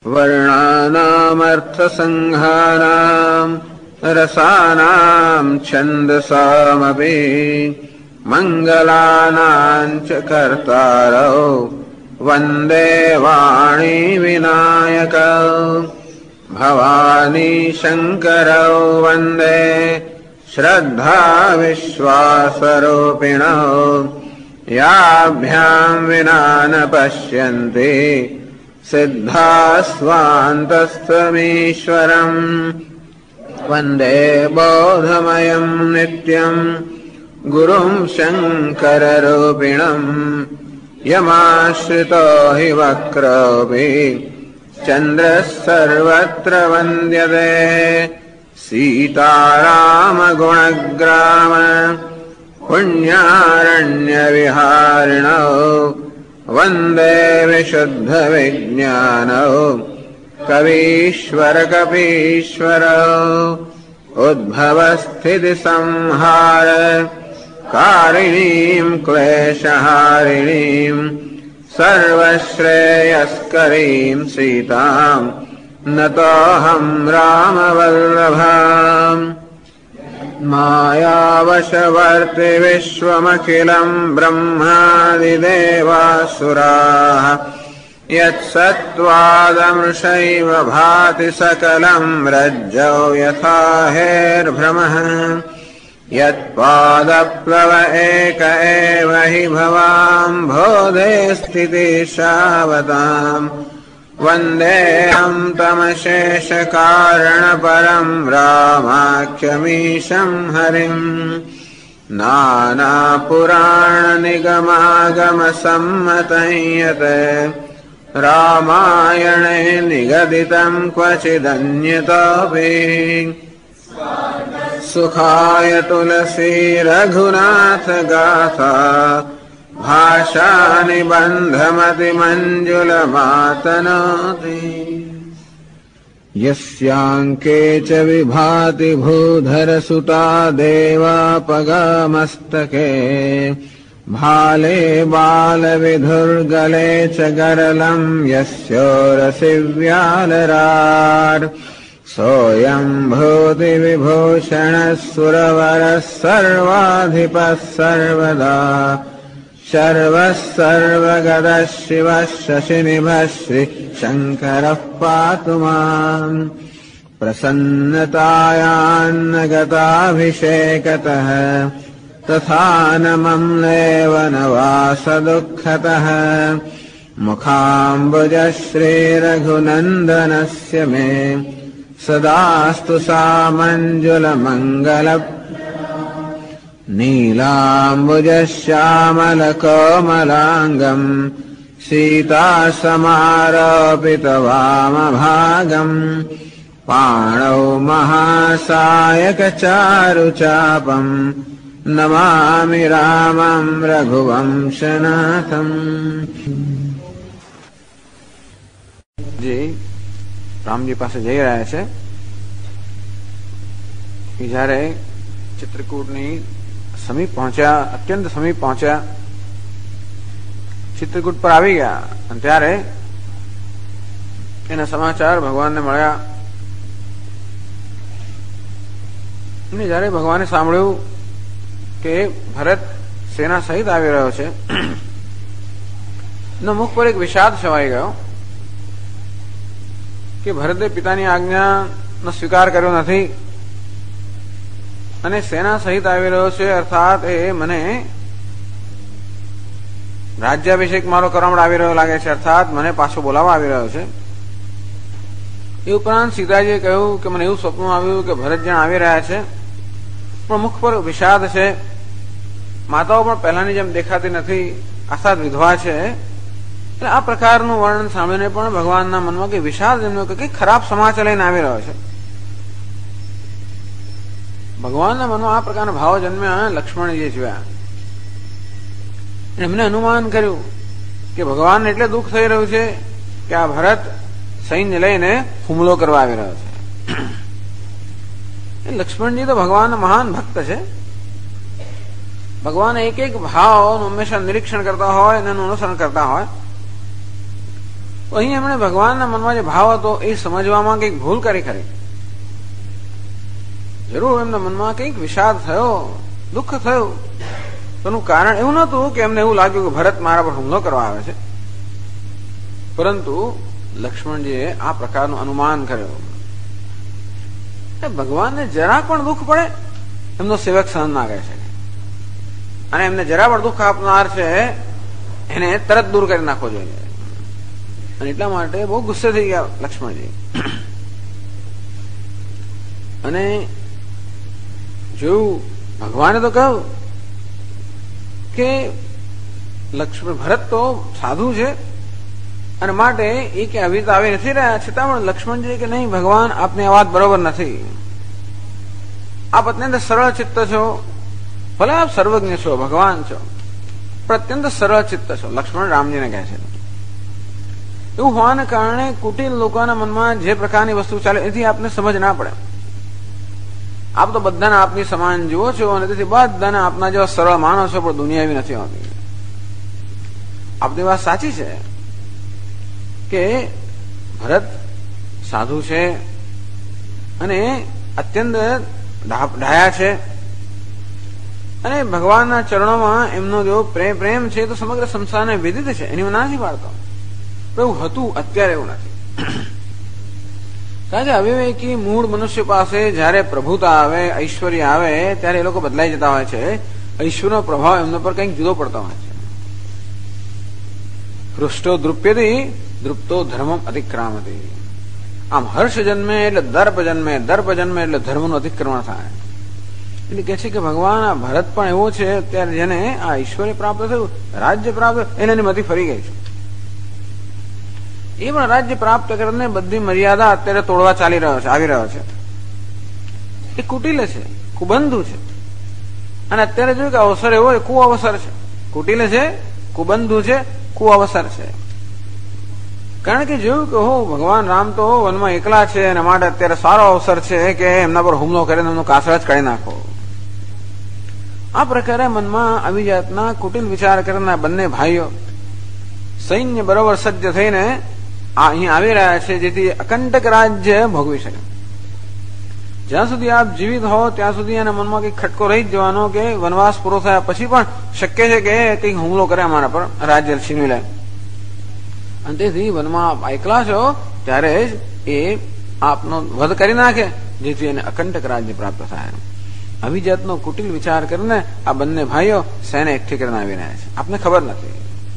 वर्णानामर्थसंहानाम् रसानां छन्दसामपि मङ्गलानां च कर्तारौ वन्दे वाणी विनायकौ भवानी शङ्करौ वन्दे श्रद्धा विश्वासरूपिणौ याभ्यां विना न पश्यन्ति सिद्धास्वान्तस्थमीश्वरम् वन्दे बोधमयं नित्यं गुरुं शङ्कररूपिणम् यमाश्रितो हि वक्रोऽपि चन्द्रः सर्वत्र वन्द्यते सीतारामगुणग्राम पुण्यारण्यविहारिणौ वन्दे विशुद्धविज्ञानौ कवीश्वरकपीश्वरौ उद्भवस्थितिसंहार कारिणीं क्लेशहारिणीं सर्वश्रेयस्करीं सीतां नतोऽहं रामवल्लभाम् मायावशवर्ति विश्वमखिलं ब्रह्मादिदेवासुराः यत्सत्त्वादमृषैव भाति सकलं रज्जौ यथा हेर्भ्रमः यत्पादप्लव एक एव हि भवाम्भोधे स्थितिशावताम् वन्देऽहं तमशेषकारणपरं रामाख्यमीशं हरिम् नानापुराणनिगमागमसम्मतं यत् रामायणे निगदितं क्वचिदन्यतोऽपि सुखाय तुलसी रघुनाथ गाथा भाषानिबन्धमतिमञ्जुलमातनोति यस्याङ्के च विभाति भूधरसुता देवापगामस्तके भाले बालविधुर्गले च गरलं यस्योरसि व्यालराट् सोऽयं भूतिविभूषणः सुरवरः सर्वाधिपः सर्वदा शर्वः सर्वगतः शिवः शशिनिभः श्रीशङ्करः पातु माम् प्रसन्नतायान्नगताभिषेकतः तथा न मम्लेव न वासदुःखतः मुखाम्बुजः श्रीरघुनन्दनस्य मे सदास्तु सामञ्जुलमङ्गल नीलाम्बुजश्यामलकोमलाङ्गम् सीतासमारोपितवामभागम् पाणौ महासायकचारुचापम् नमामि रामं रघुवंशनाथम्। જી રામજી પાસે જઈ રહ્યા છે કે જ્યારે ચિત્રકૂટની સમીપ પહોંચ્યા, અત્યંત સમીપ પહોંચ્યા, ચિત્રકૂટ પર આવી ગયા અને ત્યારે એના સમાચાર ભગવાનને મળ્યા અને જ્યારે ભગવાને સાંભળ્યું કે ભરત સેના સહિત આવી રહ્યો છે એના મુખ પર એક વિષાદ છવાઈ ગયો કે ભરતે પિતાની આજ્ઞાનો સ્વીકાર કર્યો નથી અને સેના સહિત આવી રહ્યો છે, અર્થાત એ મને રાજ્યાભિષેક મારો કરવા આવી રહ્યો લાગે છે, અર્થાત મને પાછો બોલાવવા આવી રહ્યો છે. એ ઉપરાંત સીતાજીએ કહ્યું કે મને એવું સ્વપ્ન આવ્યું કે ભરત જણ આવી રહ્યા છે પણ મુખ પર વિષાદ છે, માતાઓ પણ પહેલાની જેમ દેખાતી નથી, આસાદ વિધવા છે. એટલે આ પ્રકારનું વર્ણન સાંભળીને પણ ભગવાનના મનમાં કે વિષાદ એમનો કે ખરાબ સમાચાર લઈને આવી રહ્યો છે. ભગવાનના મનમાં આ પ્રકારના ભાવ જન્મ્યા. લક્ષ્મણજીએ જોયા, એમને અનુમાન કર્યું કે ભગવાનને એટલે દુઃખ થઈ રહ્યું છે કે આ ભરત સૈન્ય લઈને હુમલો કરવા આવી રહ્યો છે. લક્ષ્મણજી તો ભગવાનના મહાન ભક્ત છે. ભગવાન એક એક ભાવનું હંમેશા નિરીક્ષણ કરતા હોય અને એનું અનુસરણ કરતા હોય. તો અહીં એમણે ભગવાનના મનમાં જે ભાવ હતો એ સમજવામાં કંઈક ભૂલ કરી ખરી. જરૂર એમના મનમાં કંઈક વિષાદ થયો, દુઃખ થયું. તેનું કારણ એવું નહોતું કે એમને એવું લાગ્યું કે ભરત મારા પર હુમલો કરવા આવે છે, પરંતુ લક્ષ્મણજીએ આ પ્રકારનું અનુમાન કર્યું. ભગવાનને જરાક પણ દુઃખ પડે એમનો સેવક સહન ના કરી શકે, અને એમને જરા પણ દુઃખ આપનાર છે એને તરત દૂર કરી નાખવો જોઈએ. અને એટલા માટે બહુ ગુસ્સે થઈ ગયા લક્ષ્મણજી. અને જોયું ભગવાને તો કહ્યું કે લક્ષ્મણ ભરત તો સાધુ છે અને માટે એ કે આવી રીતે આવી નથી રહ્યા, છતાં પણ લક્ષ્મણજી કે નહીં ભગવાન આપની આ વાત બરોબર નથી. આપ અત્યંત સરળ ચિત્ત છો, ભલે આપ સર્વજ્ઞ છો, ભગવાન છો, પણ અત્યંત સરળ ચિત્ત છો. લક્ષ્મણ રામજીને કહે છે. એવું હોવાને કારણે કુટિલ લોકોના મનમાં જે પ્રકારની વસ્તુ ચાલે એથી આપને સમજ ના પડે. આપ તો બધાને આપની સમાન જુઓ છો અને તેથી બધાને આપના જેવા સરળ માનો છો, પણ દુનિયા એવી નથી હોતી. આપની વાત સાચી છે કે ભરત સાધુ છે અને અત્યંત ડાયા છે, અને ભગવાનના ચરણોમાં એમનો જો પ્રેમ છે તો સમગ્ર સંસારને વિદિત છે, એની હું ના નથી પાડતો. એવું હતું, અત્યારે એવું નથી. કારણ કે અવિવેકી મૂળ મનુષ્ય પાસે જયારે પ્રભુતા આવે, ઐશ્વર્ય આવે, ત્યારે એ લોકો બદલાઈ જતા હોય છે. ઐશ્વર્યનો પ્રભાવ એમના પર કંઈક જુદો પડતો હોય છે. હૃષ્ટો દ્રુપ્યથી દ્રુપ્તો ધર્મમ અતિક્રામતી. આમ હર્ષ જન્મે એટલે દર્પ જન્મે, દર્પ જન્મે એટલે ધર્મનું અતિક્રમણ થાય. એટલે કે છે કે ભગવાન આ ભરત પણ એવો છે અત્યારે જેને આ ઐશ્વર્ય પ્રાપ્ત થયું, રાજ્ય પ્રાપ્ત, એની મતી ફરી ગઈ છે. એ પણ રાજ્ય પ્રાપ્ત કરીને બધી મર્યાદા અત્યારે તોડવા ચાલી રહ્યો છે, આવી રહ્યો છે. એ કુટિલે છે, કુબંધુ છે. અને અત્યારે જોયું કે અવસર એવો કુ અવસર છે. કુટિલે છે, કુબંધુ છે, કુ અવસર છે. કારણ કે જોયું કે ભગવાન રામ તો વનમાં એકલા છે અને માટે અત્યારે સારો અવસર છે કે એમના પર હુમલો કરીને એમનું કાસળ જ કાઢી નાખો. આ પ્રકારે મનમાં આવી જાતના કુટિલ વિચાર કરનાર બંને ભાઈઓ સૈન્ય બરોબર સજ્જ થઈને અહીં આવી રહ્યા છે, જેથી અકંટક રાજ્ય ભોગવી શકે. જ્યાં સુધી આપ જીવિત હો ત્યાં સુધી એના મનમાં કઈક ખટકો રહી જ જવાનો કે વનવાસ પૂરો થયા પછી પણ શક્ય છે કે કઈક હુમલો કરે અમારા પર, રાજ્ય છીનવી લે. અને તેથી વનમાં એકલા છો ત્યારે જ એ આપનો વધ કરી નાખે, જેથી એને અકંટક રાજ્ય પ્રાપ્ત થાય. આવી જાતનો કુટિલ વિચાર કરીને આ બંને ભાઈઓ સેને એકઠી કરીને આવી રહ્યા છે. આપને ખબર નથી.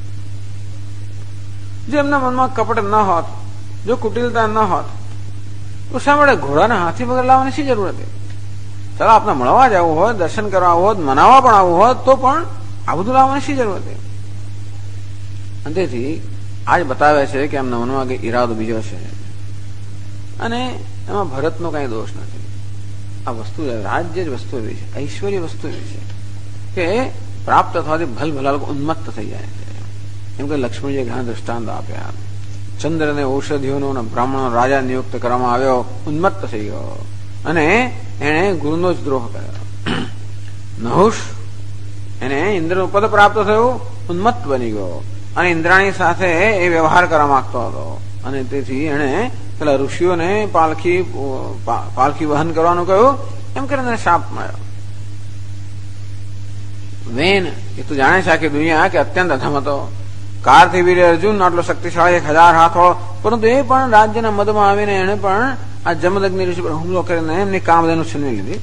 જો એમના મનમાં કપટ ન હોત, જો કુટિલતા ન હોત, તો શા માટે ઘોડાના હાથી વગર લાવવાની શી જરૂર હતી? ચાલો આપને મળવા જ આવવું હોત, દર્શન કરવા હોત, મનાવવા પણ આવવું હોત, તો પણ આ બધું લાવવાની શી જરૂર હતી? અને તેથી આજ બતાવે છે કે એમના મનમાં કઈ ઈરાદો બીજો છે, અને એમાં ભરતનો કઈ દોષ નથી. આ વસ્તુ રાજ્ય જ વસ્તુ એવી છે, ઐશ્વર્ય વસ્તુ એવી છે કે પ્રાપ્ત થવાથી ભલભલા લોકો ઉન્મત્ત થઈ જાય છે. એમ કે લક્ષ્મણજીએ ઘણા દ્રષ્ટાંત આપ્યા. ચંદ્ર ને ઔષધિઓનો બ્રાહ્મણો રાજા નિયુક્ત કરવામાં આવ્યો, ઉન્મત્ત થઈ ગયો અને એને ગુરુનો જ દ્રોહ કર્યો. નહુષ એને ઇન્દ્રનું પદ પ્રાપ્ત થયું, ઉન્મત્ત બની ગયો અને ઇન્દ્રાણી સાથે એ વ્યવહાર કરવા માંગતો હતો. અને તેથી એને પેલા ઋષિઓને પાલખી વહન કરવાનું કહ્યું, એમ કરીને શાપ મળ્યો. વેન એ તું જાણે છે આખી દુનિયા કે અત્યંત અધમ હતો. કારથી વીર અર્જુન આટલો શક્તિશાળી 1000 હાથવાળો, પરંતુ એ પણ રાજ્યના મદમાં આવીને એને પણ આ જમદગ્નિ ઋષિ પર હુમલો કરીને એમની કામધેનુ છીનવી લીધી.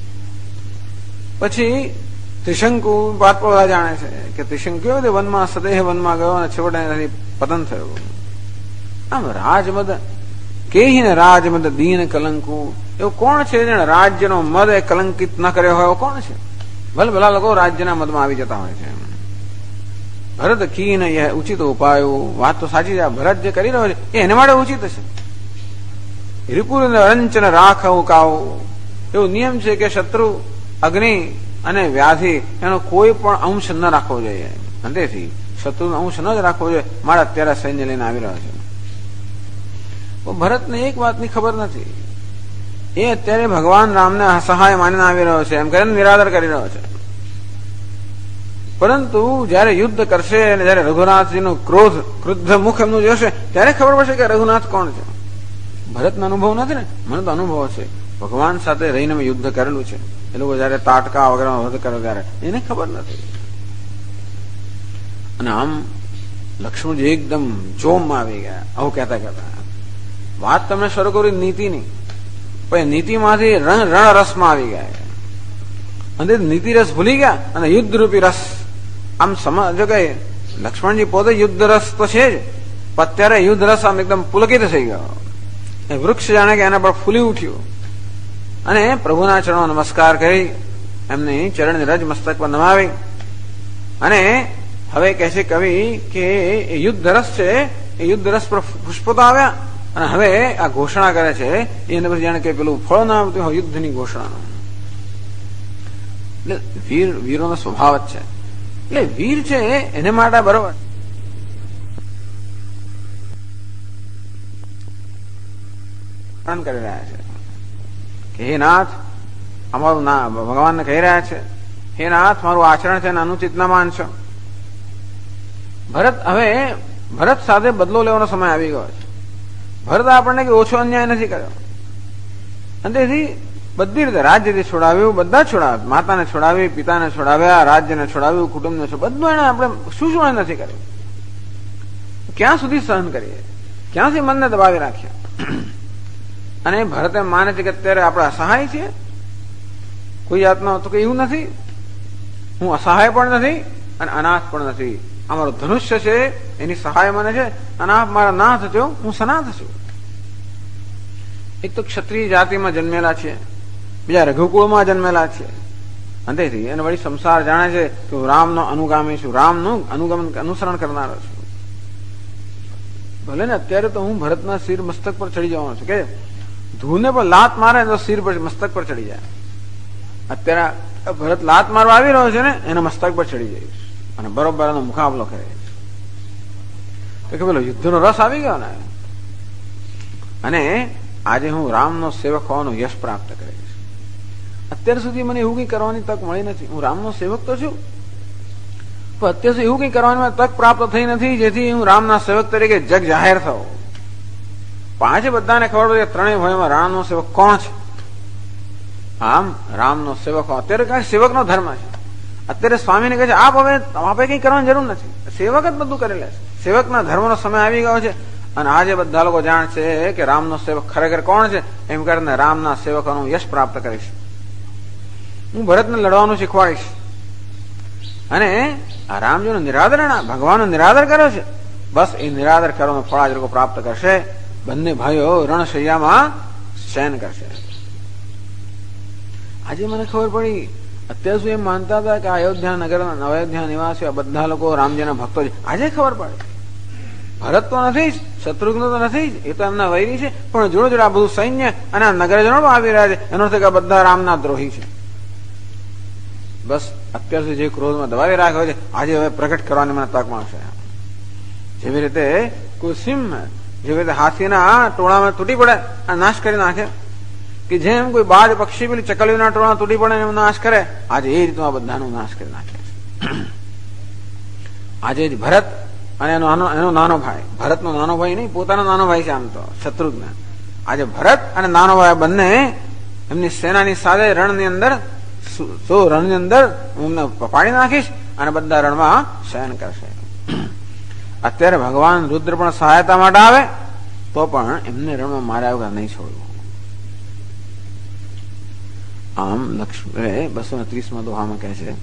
પછી ત્રિશંકુ વાત બધા જાણે છે કે ત્રિશંકુ કેવો રીતે વનમાં સદેહ વનમાં ગયો અને છેવટે પતન થયું. આમ રાજમદ કેહીને રાજમદ દીન કલંકુ, એવું કોણ છે જેને રાજ્યનો મદ કલંકિત ન કર્યો હોય? એવું કોણ છે? ભલભલા લોકો રાજ્યના મદમાં આવી જતા હોય છે. ભરત કીન એ ઉચિત ઉપાયો, વાત તો સાચી છે. ભરત જે કરી રહ્યો છે એ એને માટે ઉચિત છે. રિપુર રંચન રાખવું કાવું, એવું નિયમ છે કે શત્રુ, અગ્નિ અને વ્યાધિ એનો કોઈ પણ અંશ ન રાખવો જોઈએ. અને તેથી શત્રુનો અંશ ન જ રાખવો જોઈએ. મારે અત્યારે સૈન્ય લઈને આવી રહ્યો છે. ભરતને એક વાતની ખબર નથી. એ અત્યારે ભગવાન રામને સહાય માનીને આવી રહ્યો છે, એમ કરીને નિરાદર કરી રહ્યો છે. પરંતુ જયારે યુદ્ધ કરશે અને જયારે રઘુનાથજીનું ક્રુદ્ધ મુખ એમનું જોશે ત્યારે ખબર પડશે કે રઘુનાથ કોણ છે. ભરતનો અનુભવ નથી ને, મને તો અનુભવ છે. ભગવાન સાથે રહીને મેં યુદ્ધ કરેલું છે. એ લોકો જયારે તાટકા વગેરે વધ કરે ત્યારે એને ખબર નથી. અને આમ લક્ષ્મણજી એકદમ જોમમાં આવી ગયા આવું કહેતા કહેતા. વાત તમને શરૂ કરી નીતિની, પછી નીતિમાંથી રણરસમાં આવી ગયા અને નીતિ રસ ભૂલી ગયા અને યુદ્ધ રૂપી રસ આમ સમજો કે લક્ષ્મણજી પોતે યુદ્ધ રસ તો છે જ, પણ અત્યારે યુદ્ધ રસ આમ એકદમ પુલકિત થઈ ગયો. એ વૃક્ષ જાણે કે એના પર ફૂલી ઉઠ્યું અને પ્રભુના ચરણો નમસ્કાર કરી એમની ચરણની રજ મસ્તક પર નમાવી અને હવે કહે છે કવિ કે એ યુદ્ધ રસ છે, એ યુદ્ધ રસ પર પુષ્પો તો આવ્યા અને હવે આ ઘોષણા કરે છે એને પછી જાણે કે પેલું ફળ ના આવતું હોય યુદ્ધની ઘોષણા. એટલે વીરોનો સ્વભાવ જ છે. એટલે વીર છે એને માટે બરોબર કરી રહ્યા છે કે હે નાથ અમારું ભગવાનને કહી રહ્યા છે હે નાથ મારું આચરણ છે અનુચિત ના માનશો. ભરત સાથે બદલો લેવાનો સમય આવી ગયો છે. ભરત આપણને કે ઓછો અન્યાય નથી કર્યો અને તેથી બધી રીતે રાજ્યથી છોડાવ્યું, બધા છોડાવ્યા, માતાને છોડાવી, પિતાને છોડાવ્યા, રાજ્યને છોડાવ્યું, કુટુંબને બધું એને આપણે શું નથી કર્યું. ક્યાં સુધી સહન કરીએ, ક્યાંથી મનને દબાવી રાખીએ. અને ભરત એમ માને છે કે અત્યારે આપણે અસહાય છીએ, કોઈ જાતનો તો એવું નથી, હું અસહાય પણ નથી અને અનાથ પણ નથી. અમારો ધનુષ્ય છે એની સહાય મને છે અને આપ મારા નાથ છો, હું સનાથ છું. એક તો ક્ષત્રિય જાતિમાં જન્મેલા છે, બીજા રઘુકુળમાં જન્મેલા છે અને તેથી એને વળી સંસાર જાણે છે કે હું રામનો અનુગામી છું, રામનું અનુસરણ કરનારો છું. ભલે ને અત્યારે તો હું ભરતના શિર મસ્તક પર ચડી જવાનો છું કે ધૂને પર લાત મારે તો શિર પર મસ્તક પર ચડી જાય. અત્યારે ભરત લાત મારવા આવી રહ્યો છે ને એના મસ્તક પર ચડી જાય અને બરોબર એનો મુકાબલો કરે તો કે પેલો યુદ્ધનો રસ આવી ગયો ને. અને આજે હું રામનો સેવક હોવાનો યશ પ્રાપ્ત કરીશ. અત્યાર સુધી મને એવું કઈ કરવાની તક મળી નથી. હું રામનો સેવક તો છું પણ અત્યાર સુધી એવું કઈ કરવાની તક પ્રાપ્ત થઈ નથી જેથી હું રામના સેવક તરીકે જગ જાહેર થયો. પાંચે બધાને ખબર પડે ત્રણેય ભાઈમાં રામનો સેવક કોણ છે. આમ રામનો સેવક અત્યારે કઈ સેવકનો ધર્મ છે. અત્યારે સ્વામીને કહે છે આપે કઈ કરવાની જરૂર નથી, સેવક જ બધું કરી લે છે. સેવકના ધર્મનો સમય આવી ગયો છે અને આજે બધા લોકો જાણશે કે રામનો સેવક ખરેખર કોણ છે. એમ કરીને રામના સેવકોનું યશ પ્રાપ્ત કરીશ. હું ભરતને લડવાનું શીખવાડીશ અને આ રામજીનું નિરાદર ભગવાનનો નિરાદર કર્યો છે, બસ એ નિરાદર કરવાનો ફળ આજ લોકો પ્રાપ્ત કરશે. બંને ભાઈઓ રણશૈયામાં શયન કરશે. આજે મને ખબર પડી અત્યાર સુધી એમ માનતા હતા કે અયોધ્યા નગરના અયોધ્યા નિવાસીઓ બધા લોકો રામજીના ભક્તો છે. આજે ખબર પડે ભરત તો નથી જ, શત્રુઘ્ન તો નથી જ, એ તો એમના વૈરી છે, પણ જોડે જોડે આ બધું સૈન્ય અને આ નગરજનો આવી રહ્યા છે એનો અર્થ કે બધા રામના દ્રોહી છે. બસ અત્યાર સુધી જે ક્રોધમાં દબાવી રાખ્યો છે આજે હવે પ્રગટ કરવાની મને તક મળશે. જેવી રીતે કોઈ સિંહ જેવી રીતે હાથીના ટોળામાં તૂટી પડે અને નાશ કરી નાખે કે જેમ કોઈ બાજ પક્ષી પેલી ચકલીઓના ટોળા તૂટી પડે એનો નાશ કરે, આજે એ રીતનો આ બધાનો નાશ કરી નાખે છે. આજે ભરત અને એનો નાનો ભાઈ, ભરતનો નાનો ભાઈ નહીં, પોતાનો નાનો ભાઈ છે આમ તો શત્રુઘ્ન. આજે ભરત અને નાનો ભાઈ બંને એમની સેનાની સાથે રણની અંદર એમને પાડી નાખીશ અને બધા રણમાં શયન કરશે. અત્યારે ભગવાન રુદ્ર પણ સહાયતા માટે આવે તો પણ એમને રણમાં માર્યા વગર નહીં છોડવું. આમ લક્ષ્મણ 230 દોહામાં કહે છે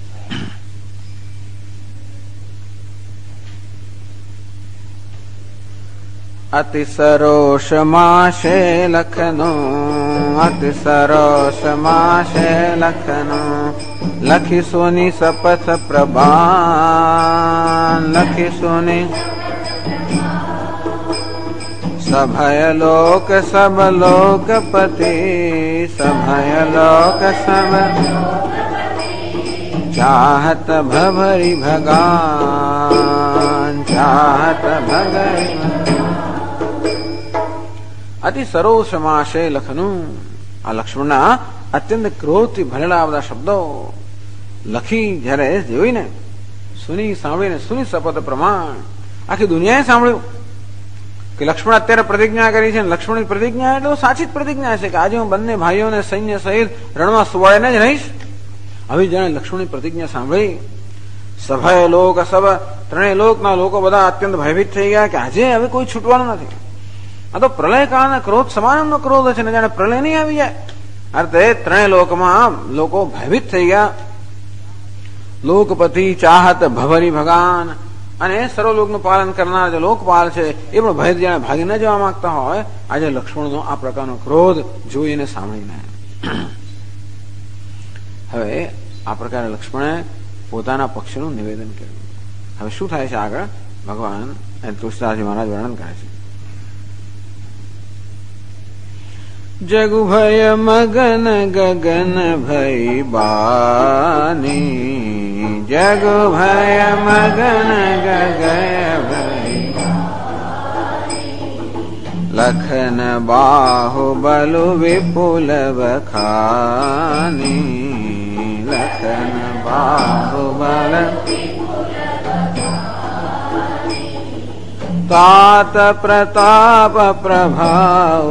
અતિ સરોષ માશે લખનો, અતિ સરોષ માશે લખનો, લખી સોની સપથ પ્રભાન, લખી સોની સભય લોક સબ લોકપતિ, સભય લોક સબ ચાહત ભભરી ભગાન, ચાહત ભગરી. અતિ સરોષમાશે લખનું. આ લક્ષ્મણના અત્યંત ક્રોધથી ભરેલા બધા શબ્દો લખી જયારે જોઈને સુની સાંભળીને સુની શપથ પ્રમાણ આખી દુનિયાએ સાંભળ્યું કે લક્ષ્મણ અત્યારે પ્રતિજ્ઞા કરી છે. લક્ષ્મણની પ્રતિજ્ઞા એટલે સાચી જ પ્રતિજ્ઞા છે કે આજે હું બંને ભાઈઓને સૈન્ય સહિત રણમાં સુવાડીને જ રહીશ. હવે જાણે લક્ષ્મણની પ્રતિજ્ઞા સાંભળી સભાએ લોક સબ ત્રણેય લોકના લોકો બધા અત્યંત ભયભીત થઈ ગયા કે આજે હવે કોઈ છૂટવાનું નથી. આ તો પ્રલય કાળના ક્રોધ સમાનનો ક્રોધ છે ને જાણે પ્રલય નહીં આવી જાય. અર્થે ત્રણેય લોકમાં લોકો ભયભીત થઈ ગયા. લોકપતિ ચાહત ભવરી ભગાન અને સર્વલોકનું પાલન કરનાર જે લોકપાલ છે એ પણ ભય જાણે ભાગી ન જવા માંગતા હોય. આજે લક્ષ્મણનો આ પ્રકારનો ક્રોધ જોઈને સાંભળીને હવે આ પ્રકારે લક્ષ્મણે પોતાના પક્ષનું નિવેદન કર્યું. હવે શું થાય છે આગળ ભગવાન તુલસીદાસજી મહારાજ વર્ણન કરે છે. જગુ ભય મગન ગગન ભય બાની, જગુ ભય મગન ગગન ભય લખન બાહુબલુ વિપુલ બખાની, લખન બાહુબલ तात प्रताप प्रभाव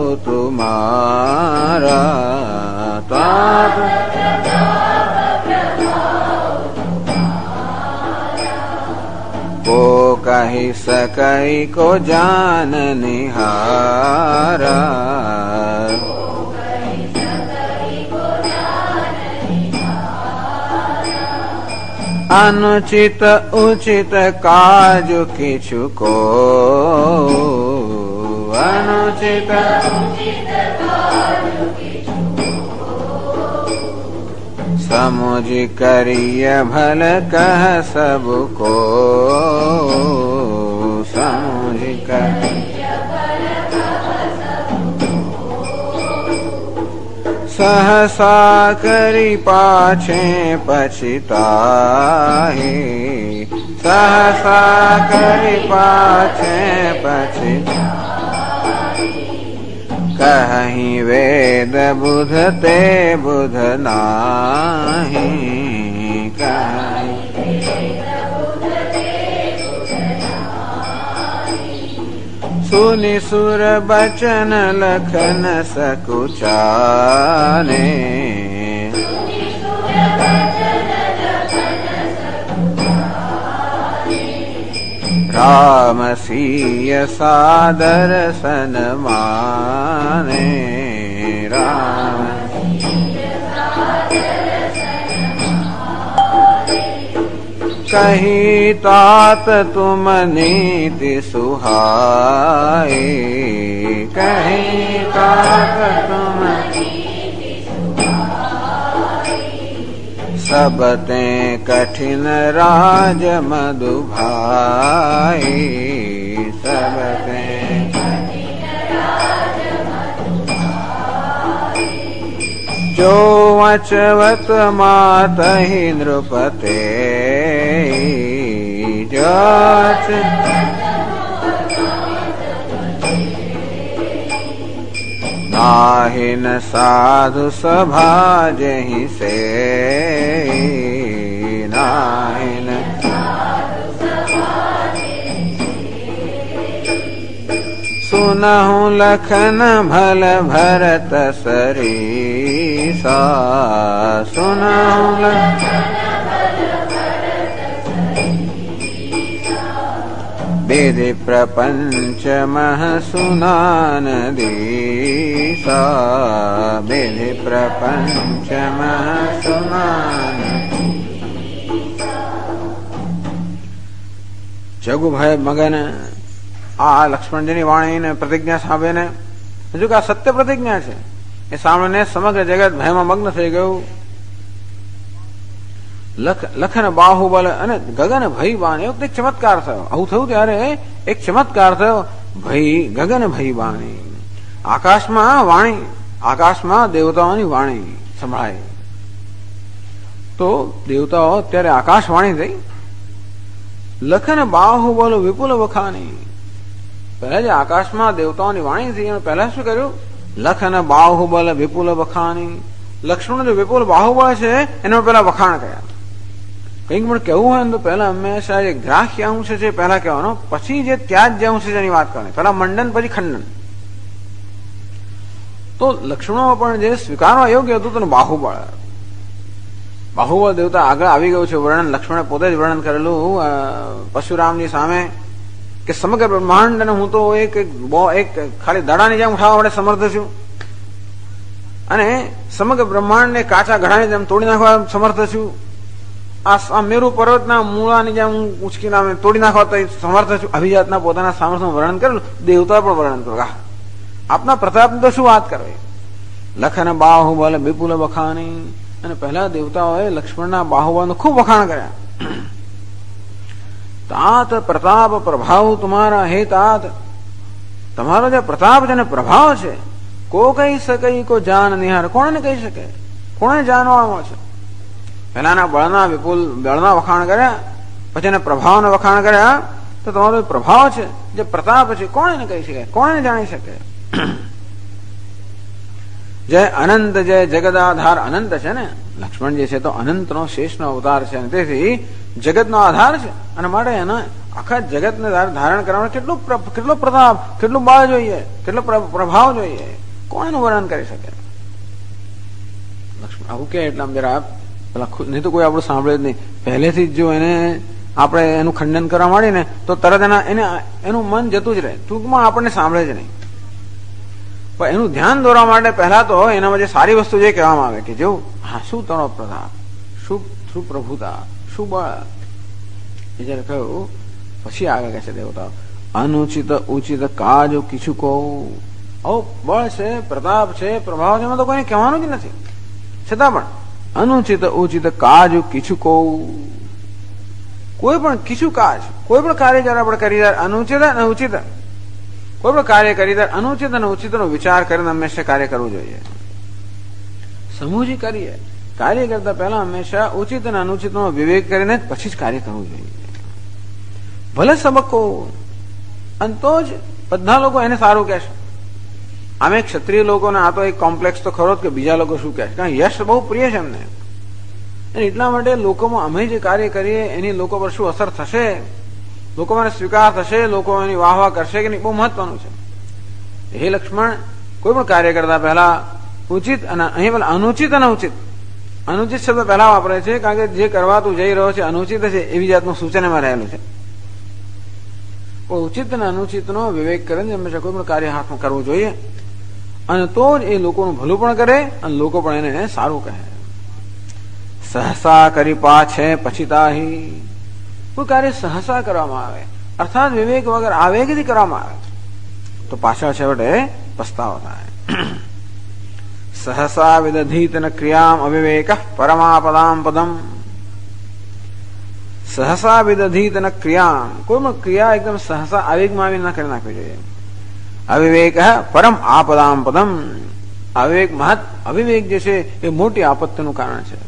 तुम्हारा, तात को कही सकई को जान निहारा, अनुचित उचित काज किछु को, अनुचित समुझ करिय भल कह सबको, समुझ करिय सहसा करी पाछे पछताहे, सहसा करी पाछे पछताहे, कहीं वेद बुध ते बुध नाही, कहीं सुनि सुर बचन लखन सकुचाने, राम सिय सादर सन माने, राम कही तात तुम नीति सुहाए, कही तात तुम सब ते कठिन राज मधु भाई, सब ते जो अचवत मातहि नृपते, जो नाहिन साधु सभा जहि से, नाहिन सुनहु लखन भल भरत सरीसा, सुनहु लखन विधि प्रपंच मह सुनान दीसा, विधि प्रपंच मह सुनान। જગુ ભય મગન આ લક્ષ્મણજીની વાણીને પ્રતિજ્ઞા સાંભળીને હજુ કે આ સત્ય પ્રતિજ્ઞા છે એ સાંભળીને સમગ્ર જગત ભયમાં મગ્ન થઈ ગયું. લખન બાહુબલ અને ગગન ભય બાણ એ વખતે એક ચમત્કાર થયો. આવું થયું ત્યારે એક ચમત્કાર થયો. ગગન ભય બાણી આકાશમાં વાણી, આકાશમાં દેવતાઓની વાણી સંભળાય. તો દેવતાઓ અત્યારે આકાશવાણી થઈ. લખન બાહુબલ વિપુલ વખાની પહેલા જે આકાશમાં દેવતાઓની વાણી થઈ એમાં પહેલા શું કર્યું? લખન બાહુબલ વિપુલ વખાની લક્ષ્મણ જે વિપુલ બાહુબળ છે એનો પેલા વખાણ કર્યા. કંઈક પણ કહેવું હોય ને તો પહેલા હંમેશા જે ગ્રાહ્ય અંશ છે પહેલા કહેવાનો, પછી જે ત્યાજ્ય અંશ છે એની વાત કરવાની. પહેલા મંડન પછી ખંડન. તો લક્ષણોમાં પણ જે સ્વીકારવા યોગ્ય હતું તો બાહુબળ. બાહુબળ દેવતા આગળ આવી ગયું છે વર્ણન. લક્ષ્મણે પોતે જ વર્ણન કરેલું પરશુરામની સામે કે સમગ્ર બ્રહ્માંડ હું તો એક ખાલી દડાની જેમ ઉઠાવવા માટે સમર્થ છું, અને સમગ્ર બ્રહ્માંડને કાચા ઘડાની જેમ તોડી નાખવા સમર્થ છું. આ મેરુ પર્વતના મૂળાની જેમ ઉચકીને તોડી નાખવા તો સમર્થ છું. અભિજાતના પોતાના સામર્થ્યનું વર્ણન કરેલું. દેવતા પણ વર્ણન કર્યું. આપના પ્રતાપની તો શું વાત કરવી. લખન બાહુબલ વિપુલ વખાણી. અને પહેલા દેવતાઓએ લક્ષ્મણના બાહુબળનું ખૂબ વખાણ કર્યા. તાત પ્રતાપ પ્રભાવ તમારા હે તાત, તમારો જે પ્રતાપ છે ને પ્રભાવ છે, કો કહી શકે કો જાન નિહાર. કોને કહી શકે, કોને જાણવામાં છે. પહેલાના બળના વિપુલ બળના વખાણ કર્યા, પછી એના પ્રભાવના વખાણ કર્યા. તો તમારો પ્રભાવ છે, જે પ્રતાપ છે, કોને કહી શકે, કોને જાણી શકે. જય અનંત જય જગદાધાર. અનંત છે ને લક્ષ્મણ જે છે તો અનંતનો શેષનો અવતાર છે, તેથી જગતનો આધાર છે. અને માટે એના આખા જગતને ધારણ કરવા કેટલો પ્રતાપ, કેટલું બળ જોઈએ, કેટલો પ્રભાવ જોઈએ, કોણ એનું વર્ણન કરી શકે. લક્ષ્મણ આવું કે એટલે આમ જરા પેલા નહીં તો કોઈ આપણું સાંભળે જ નહીં. પહેલેથી જ જો એને આપણે એનું ખંડન કરવા માંડીએ ને તો તરત એનું મન જતું જ રહે. ટૂંકમાં આપણને સાંભળે જ નહીં. પણ એનું ધ્યાન દોરવા માટે પહેલા તો એનામાં જે સારી વસ્તુ જે કહેવામાં આવે કે જેવું શું તણો પ્રતાપ, શું પ્રભુતા, શું બળ, એ જયારે કહ્યું પછી આગળ કહે છે દેવતા અનુચિત ઉચિત કાજ કીછું કહું. બળ છે, પ્રતાપ છે, પ્રભાવ છે, એમાં તો કોઈને કહેવાનું જ નથી. છતાં પણ અનુચિત ઉચિત કાજ કીછું કહું. કોઈ પણ કીછું કાજ, કોઈ પણ કાર્ય જયારે આપણે કરી અનુચિત અને ઉચિત, કોઈ પણ કાર્ય કરી અનુચિત અને ઉચિત નો વિચાર કરીને હંમેશા કાર્ય કરવું જોઈએ. સમૂહજી કરીએ કાર્ય કરતા પહેલા હંમેશા ઉચિત અને અનુચિત નો વિવેક કરીને પછી જ કાર્ય કરવું જોઈએ. ભલે સબકો અને તો જ બધા લોકો એને સારું કહેશે. આમે ક્ષત્રિય લોકોને આ તો એક કોમ્પ્લેક્સ તો ખરો કે બીજા લોકો શું કહે છે, કારણ યશ બહુ પ્રિય છે એમને. એટલા માટે લોકોમાં અમે જે કાર્ય કરીએ એની લોકો પર શું અસર થશે, લોકો મને સ્વીકાર થશે, લોકો એની વાહ વાહ કરશે કે નહીં, બહુ મહત્વનું છે. હે લક્ષ્મણ, કોઈ પણ કાર્ય કરતા પહેલા ઉચિત અને અહીં પેલા અનુચિત અને ઉચિત, અનુચિત શબ્દ પહેલા વાપરે છે કારણ કે જે કરવા તું જઈ રહ્યો છે અનુચિત છે એવી જાતનું સૂચન એમાં રહેલું છે. પણ ઉચિત અને અનુચિત નો વિવેક કરીને હંમેશા કોઈ પણ કાર્ય હાથમાં કરવું જોઈએ, અને તો જ એ લોકોનું ભલું પણ કરે અને લોકો પણ એને સારું કહે. સહસા કરી પાછે પછીતાહી. કોઈ કાર્ય સહસા કરવામાં આવે અર્થાત વિવેક વગર આવેગથી કરવામાં આવે તો પાછળ છેવટે પસ્તાવો થાય. સહસા વિદધીત ક્રિયામ અવિવેક પરમાપદામ પદમ. સહસા વિદધીત ક્રિયામ, કોઈ પણ ક્રિયા એકદમ સહસા આવેગમાં આવી ના કરી નાખવી જોઈએ. અવિવેક પરમ આપદામ પદમ. અવિવેક જે છે એ મોટી આપત્તિનું કારણ છે.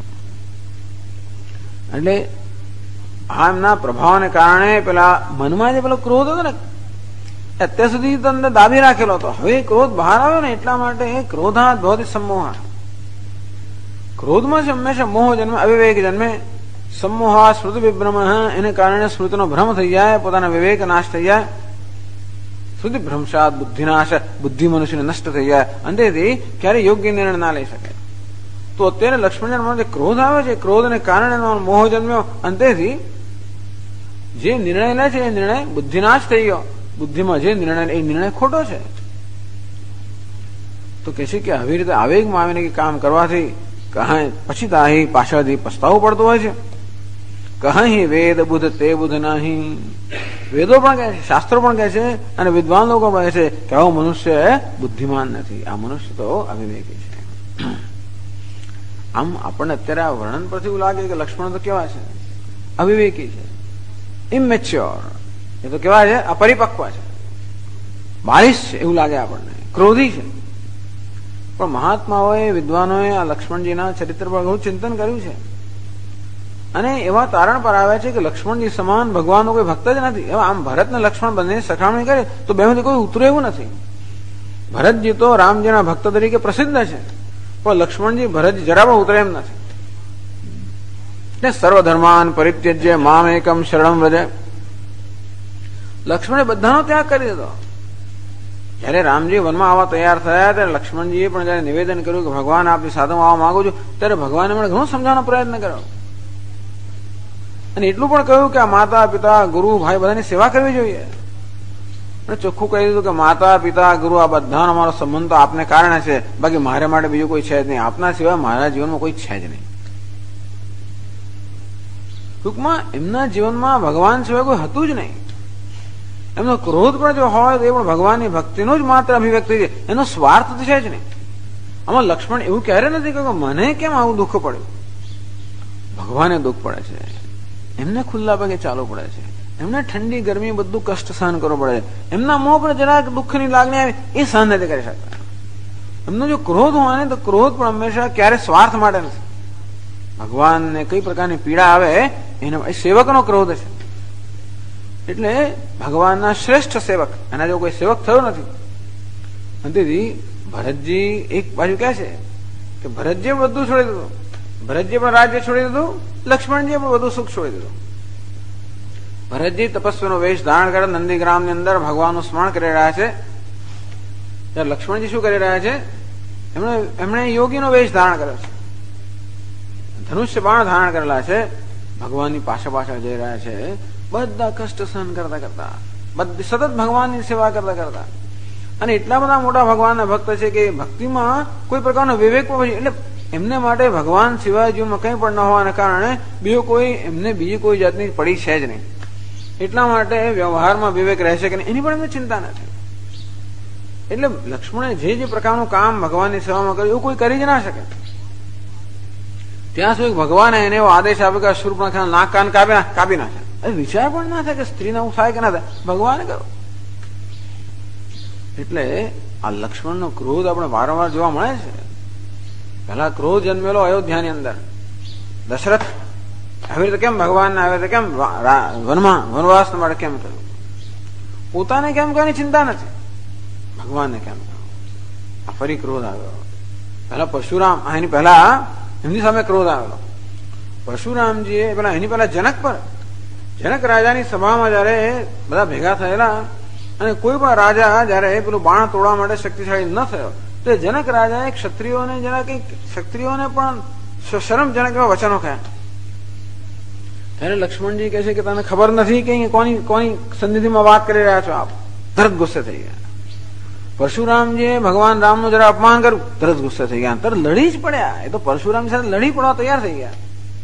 એટલે આમના પ્રભાવને કારણે પેલા મનમાં જે પેલો ક્રોધ હતો ને અત્યાર સુધી તો અંદર દાબી રાખેલો હતો, હવે ક્રોધ બહાર આવ્યો ને એટલા માટે ક્રોધાત ભવતિ સંમોહ. ક્રોધમાં જ હંમેશા મોહ જન્મે, અવિવેક જન્મે. સંમોહ સ્મૃતિ વિભ્રમ, એને કારણે સ્મૃતિનો ભ્રમ થઈ જાય, પોતાના વિવેક નાશ થઈ જાય. સ્મૃતિ ભ્રંશાત બુદ્ધિનાશ, બુદ્ધિ મનુષ્યને નષ્ટ થઈ જાય, અંતેથી ક્યારે યોગ્ય નિર્ણય ના લઈ શકે. તો અત્યારે લક્ષ્મણજીમાં જે ક્રોધ આવે છે, ક્રોધને કારણે મોહ જન્મ્યો, અંતેથી જે નિર્ણય લે છે એ નિર્ણય બુદ્ધિનાશ થઈ ગયો. બુદ્ધિમાં જે નિર્ણય એ નિર્ણય ખોટો છે. તો કે છે કે આવી રીતે આવેગમાં આવીને કામ કરવાથી કહે પછી તાહી પાછળથી પસ્તાવું પડતું હોય છે. કહી વેદ બુદ્ધ તે બુદ્ધ નહીં. વેદો પણ કહે છે, શાસ્ત્રો પણ કહે છે, અને વિદ્વાન લોકો કહે છે કે આવો મનુષ્ય બુદ્ધિમાન નથી, આ મનુષ્ય તો અવિવેકી છે. આમ આપણને અત્યારે આ વર્ણન પરથી એવું લાગે કે લક્ષ્મણ તો કેવા છે, અવિવેકી છે, ઇમેચ્યોર, એ તો કેવા છે, અપરિપક્વ છે, બાલિશ છે એવું લાગે આપણને, ક્રોધી છે. પણ મહાત્માઓએ વિદ્વાનોએ આ લક્ષ્મણજીના ચરિત્ર પર ઘણું ચિંતન કર્યું છે અને એવા તારણ પર આવ્યા છે કે લક્ષ્મણજી સમાન ભગવાનનો કોઈ ભક્ત જ નથી. એવા આમ ભરત ને લક્ષ્મણ બંને સરખામણી કરે તો બેમાંથી કોઈ ઉતરે એવું નથી. ભરતજી તો રામજીના ભક્ત તરીકે પ્રસિદ્ધ છે, પણ લક્ષ્મણજી ભરતજી જરા પણ ઉતરે એમ નથી. એટલે સર્વધર્માન પરિત્યજ્ય મામ એકમ શરણમ વ્રજ. લક્ષ્મણે બધાનો ત્યાગ કરી દીધો. જયારે રામજી વનમાં આવવા તૈયાર થયા ત્યારે લક્ષ્મણજીએ પણ જયારે નિવેદન કર્યું કે ભગવાન આપની સાધમાં આવવા માંગુ છું, ત્યારે ભગવાને મને ઘણો સમજાવવાનો પ્રયત્ન કર્યો અને એટલું પણ કહ્યું કે આ માતા પિતા ગુરુ ભાઈ બધાની સેવા કરવી જોઈએ. અને ચોખ્ખું કહી દીધું કે માતા પિતા ગુરુ આ બધાનો અમારો સંબંધ તો આપને કારણે છે, બાકી મારે માટે બીજું કોઈ છે જ નહીં. આપના સિવાય મારા જીવનમાં કોઈ છે જ નહીં. ટૂંકમાં એમના જીવનમાં ભગવાન સિવાય કોઈ હતું જ નહીં. એમનો ક્રોધ પણ જો હોય તો એ પણ ભગવાનની ભક્તિનો જ માત્ર અભિવ્યક્તિ છે, એનો સ્વાર્થ તો છે જ નહીં. આમાં લક્ષ્મણ એવું ક્યારે નથી કહ્યું મને કેમ આવું દુઃખ પડ્યું. ભગવાને દુઃખ પડે છે, એમને ખુલ્લા પગે ચાલવું પડે છે, એમને ઠંડી ગરમી બધું કષ્ટ સહન કરવું પડે છે. એમના મોં પર જરાક દુઃખની લાગણી આવે એ સહન નથી કરી શકતા. એમનો જો ક્રોધ હોય ને તો ક્રોધ પણ હંમેશા ક્યારે સ્વાર્થ માટે નથી. ભગવાનને કઈ પ્રકારની પીડા આવે એનો સેવકનો ક્રોધ છે. એટલે ભગવાનના શ્રેષ્ઠ સેવક, એના જો કોઈ સેવક થયો નથી. તેથી ભરતજી એક બાજુ કહે છે કે ભરતજીએ બધું છોડી દીધું, ભરતજી પણ રાજ્ય છોડી દીધું, લક્ષ્મણજીએ પણ બધું સુખ છોડી દીધું. ભરતજી તપસ્વીનો વેશ ધારણ કરે નંદીગ્રામની અંદર ભગવાનનું સ્મરણ કરી રહ્યા છે. ત્યારે લક્ષ્મણજી શું કરી રહ્યા છે? એમણે યોગીનો વેશ ધારણ કર્યો છે, ધનુષ્ય બાણ ધારણ કરેલા છે, ભગવાનની પાછળ પાછળ જઈ રહ્યા છે. બધા કષ્ટ સહન કરતા કરતા, બધી સતત ભગવાનની સેવા કરતા કરતા. અને એટલા બધા મોટા ભગવાનના ભક્ત છે કે ભક્તિમાં કોઈ પ્રકારનો વિવેક પણ, એટલે એમને માટે ભગવાન સિવાય જીવનમાં કંઈ પણ ન હોવાને કારણે એમને બીજી કોઈ જાતની પડી છે જ નહીં. એટલા માટે વ્યવહારમાં વિવેક રહેશે કે નહીં એની પણ એમને ચિંતા નથી. એટલે લક્ષ્મણે જે પ્રકારનું કામ ભગવાનની સેવામાં કર્યું એવું કોઈ કરી જ ના શકે. ત્યાં સુધી ભગવાને એને એવો આદેશ આપ્યો કે શૂર્પણખાના નાક કાન કાપી નાખે. વિચાર પણ ના થાય કે સ્ત્રીને હું થાય કે ના થાય, ભગવાને કરો. એટલે આ લક્ષ્મણનો ક્રોધ આપણે વારંવાર જોવા મળે છે. પહેલા ક્રોધ જન્મેલો અયોધ્યાની અંદર, દશરથ આવી રીતે કેમ ભગવાનને આવી રીતે કેમ વનવાસ માટે કેમ કર્યું, પોતાને કેમ કઈ ચિંતા નથી, ભગવાનને કેમ કર્યું. આ ફરી ક્રોધ આવ્યો. પહેલા પરશુરામ, એની પહેલા એમની સામે ક્રોધ આવેલો. પરશુરામજીએ પેલા એની પહેલા જનક રાજાની સભામાં જયારે બધા ભેગા થયેલા અને કોઈ પણ રાજા જયારે પેલું બાણ તોડવા માટે શક્તિશાળી ન થયો તો જનક રાજાએ ક્ષત્રિયોને પણ શરમજનક એવા વચનો કહ્યા. ત્યારે લક્ષ્મણજી કહે છે કે તને ખબર નથી કે કોની સન્નિધિમાં વાત કરી રહ્યા છો આપ. તરત ગુસ્સે થઈ ગયા. પરશુરામજીએ ભગવાન રામનું જરા અપમાન કર્યું, તરત ગુસ્સે થઈ ગયા, તરત લડી જ પડ્યા. એ તો પરશુરામ સાથે લડી પડવા તૈયાર થઈ ગયા.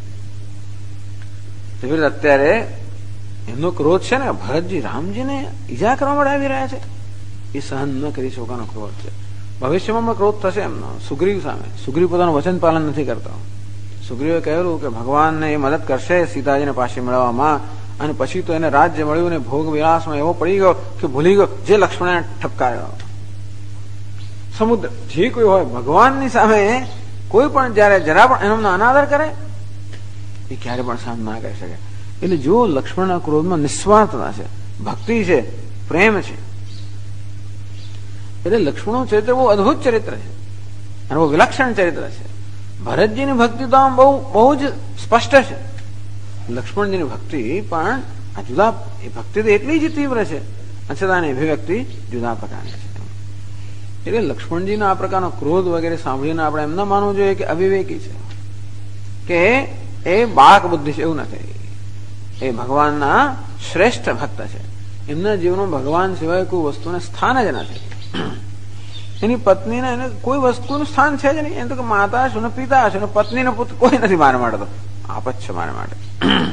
અત્યારે એમનો ક્રોધ છે ને, ભરતજી રામજીને ઈજા કરવા માટે આવી રહ્યા છે, એ સહન ન કરી શકવાનો ક્રોધ છે. ભવિષ્યમાં પણ ક્રોધ થશે એમનો સુગ્રીવ સામે. સુગ્રીવ પોતાનું વચન પાલન નથી કરતો. સુગ્રીવે કહેલું કે ભગવાનને એ મદદ કરશે સીતાજીને પાછી મેળવવામાં, અને પછી તો એને રાજ્ય મળ્યું ને ભોગ વિલાસમાં એવો પડી ગયો કે ભૂલી ગયો જે લક્ષ્મણને ઠપકાર્યો. સમુદ્ર જે કોઈ હોય ભગવાનની સામે કોઈ પણ જયારે જરા પણ એનો અનાદર કરે એ ક્યારે પણ સામ ના કરી શકે. એટલે જો લક્ષ્મણના ક્રોધમાં નિસ્વાર્થતા છે, ભક્તિ છે, પ્રેમ છે. એટલે લક્ષ્મણનું ચરિત્ર બહુ અદભુત ચરિત્ર છે અને બહુ વિલક્ષણ ચરિત્ર છે. ભરતજીની ભક્તિ તો આમ બહુ જ સ્પષ્ટ છે. લક્ષ્મણજીની ભક્તિ પણ આ જુદા, એ ભક્તિ તો એટલી જ તીવ્ર છે, છતાં અભિવ્યક્તિ જુદા પ્રકારની છે. એટલે લક્ષ્મણજીનો આ પ્રકારનો ક્રોધ વગેરે સાંભળીને આપણે એમ ન માનવું જોઈએ કે અવિવેકી છે, કે એ બાળક બુદ્ધિ છે. એવું નથી. એ ભગવાનના શ્રેષ્ઠ ભક્ત છે. એમના જીવનમાં ભગવાન સિવાય કોઈ વસ્તુને સ્થાન જ નથી. એની પત્નીને એને કોઈ વસ્તુનું સ્થાન છે જ નહીં. એમ તો કે માતા છું ને પિતા છું ને પત્ની ને પુત્ર કોઈ નથી મારા માટે, તો આપ જ છે મારા માટે.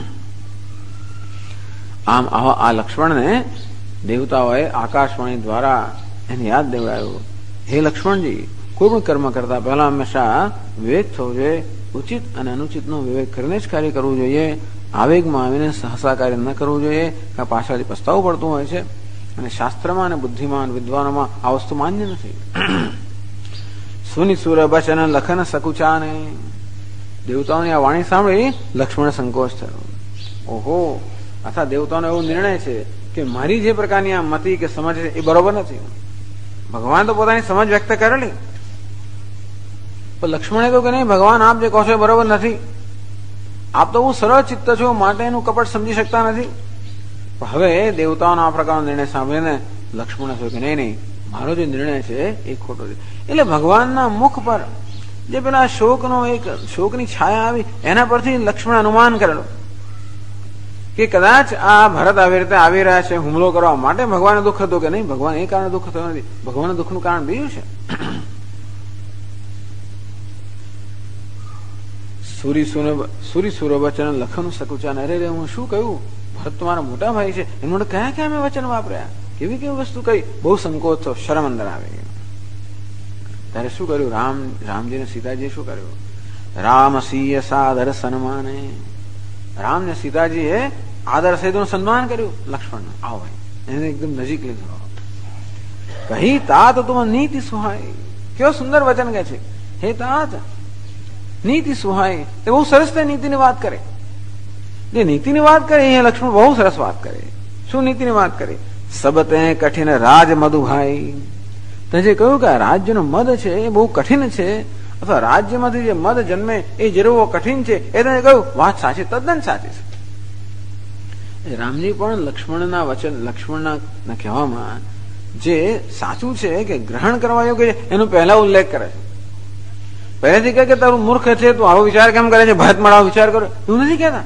આમ આ લક્ષ્મણને દેવતાઓએ આકાશવાણી દ્વારા એને યાદ દેવડાવ્યું, હે લક્ષ્મણજી, કોઈ પણ કર્મ કરતા પહેલા હંમેશા વિવેક થવો જોઈએ. ઉચિત અને અનુચિતનો વિવેક કરીને જ કાર્ય કરવું જોઈએ. આવેગમાં આવીને સહસા કાર્ય ન કરવું જોઈએ, પાછળથી પસ્તાવું પડતું હોય છે. અને શાસ્ત્રમાં અને બુદ્ધિમાન વિદ્વાનોમાં આ વસ્તુ માન્ય નથી. સુનિ સુર બચન લખન સકુચાને, દેવતાઓની આ વાણી સાંભળી લક્ષ્મણ સંકોચ થયો. ઓહો, અથવા દેવતાઓનો એવો નિર્ણય છે કે મારી જે પ્રકારની આ મતિ કે સમજ છે એ બરોબર નથી. ભગવાન તો પોતાની સમજ વ્યક્ત કરેલી, પણ લક્ષ્મણે કહ્યું કે નહીં, ભગવાન આપ જે કહો છો એ બરોબર નથી. આપ તો બહુ સરળ ચિત્ત છો માટે એનું કપટ સમજી શકતા નથી. પણ હવે દેવતાઓનો આ પ્રકારનો નિર્ણય સાંભળીને લક્ષ્મણ કહ્યું કે નહીં, મારો જે નિર્ણય છે એ ખોટો છે. એટલે ભગવાનના મુખ પર જે પેલા શોકની છાયા આવી એના પરથી લક્ષ્મણ અનુમાન કરેલો કે કદાચ આ ભરત આવી રીતે આવી રહ્યા છે હુમલો કરવા માટે ભગવાનને દુઃખ હતું કે નહીં. ભગવાન એ કારણે દુઃખ થયું નથી, ભગવાનના દુઃખનું કારણ બીજું છે. સુરી સુરો વચન લખન સકુચાન. અરે રે, હું શું કહ્યું, ભરત તમારા મોટા ભાઈ છે, એમને કયા કયા મેં વચન વાપર્યા, કેવી કેવી વસ્તુ કહી, બહુ સંકોચ થયો, શરમ અંદર આવી ગયો. ત્યારે શું કર્યું રામજી ને સીતાજીએ શું કર્યું? રામ સિંહ સાદર સન્માને. રામ ને સીતાજીએ આદર સહિત સન્માન કર્યું લક્ષ્મણ. આવો ભાઈ, એને એકદમ નજીક લીધો. કહી તાત તુમ નીતિ સુહાય. કેવો સુંદર વચન કહે છે, હે તાત નીતિ સુહાય. તે બહુ સરસ નીતિની વાત કરે. જે નીતિની વાત કરે એ લક્ષ્મણ બહુ સરસ વાત કરે. શું નીતિની વાત કરે? સબતે કઠિન રાજ મધુભાઈ. તે જે કહ્યું કે રાજ્યનો મદ છે એ બહુ કઠિન છે, અથવા રાજ્યમાંથી જે મદ જન્મે એ જરૂર કઠિન છે, એ તેને કહ્યું વાત સાચી, તદ્દન સાચી છે. રામજી પણ લક્ષ્મણના વચન, લક્ષ્મણના કહેવામાં જે સાચું છે કે ગ્રહણ કરવા યોગ્ય છે એનો પહેલા ઉલ્લેખ કરે છે. પહેલેથી કહે કે તારું મૂર્ખ છે, તું આવો વિચાર કેમ કરે છે, ભરત મારો વિચાર કરો, એવું નથી કહેતા.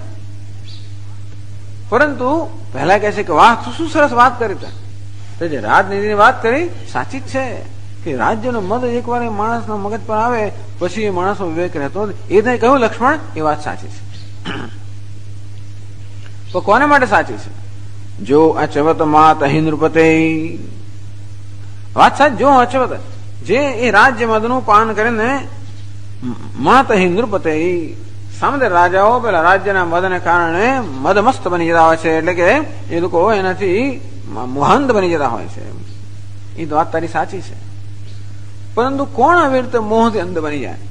પરંતુ પહેલા કહે છે કે વાહ, તું શું સરસ વાત કરી. તે જે રાજનીતિની વાત કરી સાચી જ છે કે રાજ્યનો મદ એકવાર માણસના મગજ પર આવે પછી એ માણસનો વિવેક રહેતો નથી. એ તે કહ્યું લક્ષ્મણ, એ વાત સાચી છે. તો કોને માટે સાચી છે? જો અચવત માત અહી નૃપતે. વાત સાચી. જો અચવત, જે એ રાજ્ય મદનું પાન કરીને માત અહી નૃપતે, સામે રાજાઓ પેલા રાજ્યના મદને કારણે મદમસ્ત બની જતા હોય છે, એટલે કે એ લોકો એનાથી મોહાંત બની જતા હોય છે. એ તો વાત તારી સાચી છે. પરંતુ કોણ આવી રીતે મોહથી અંધ બની જાય?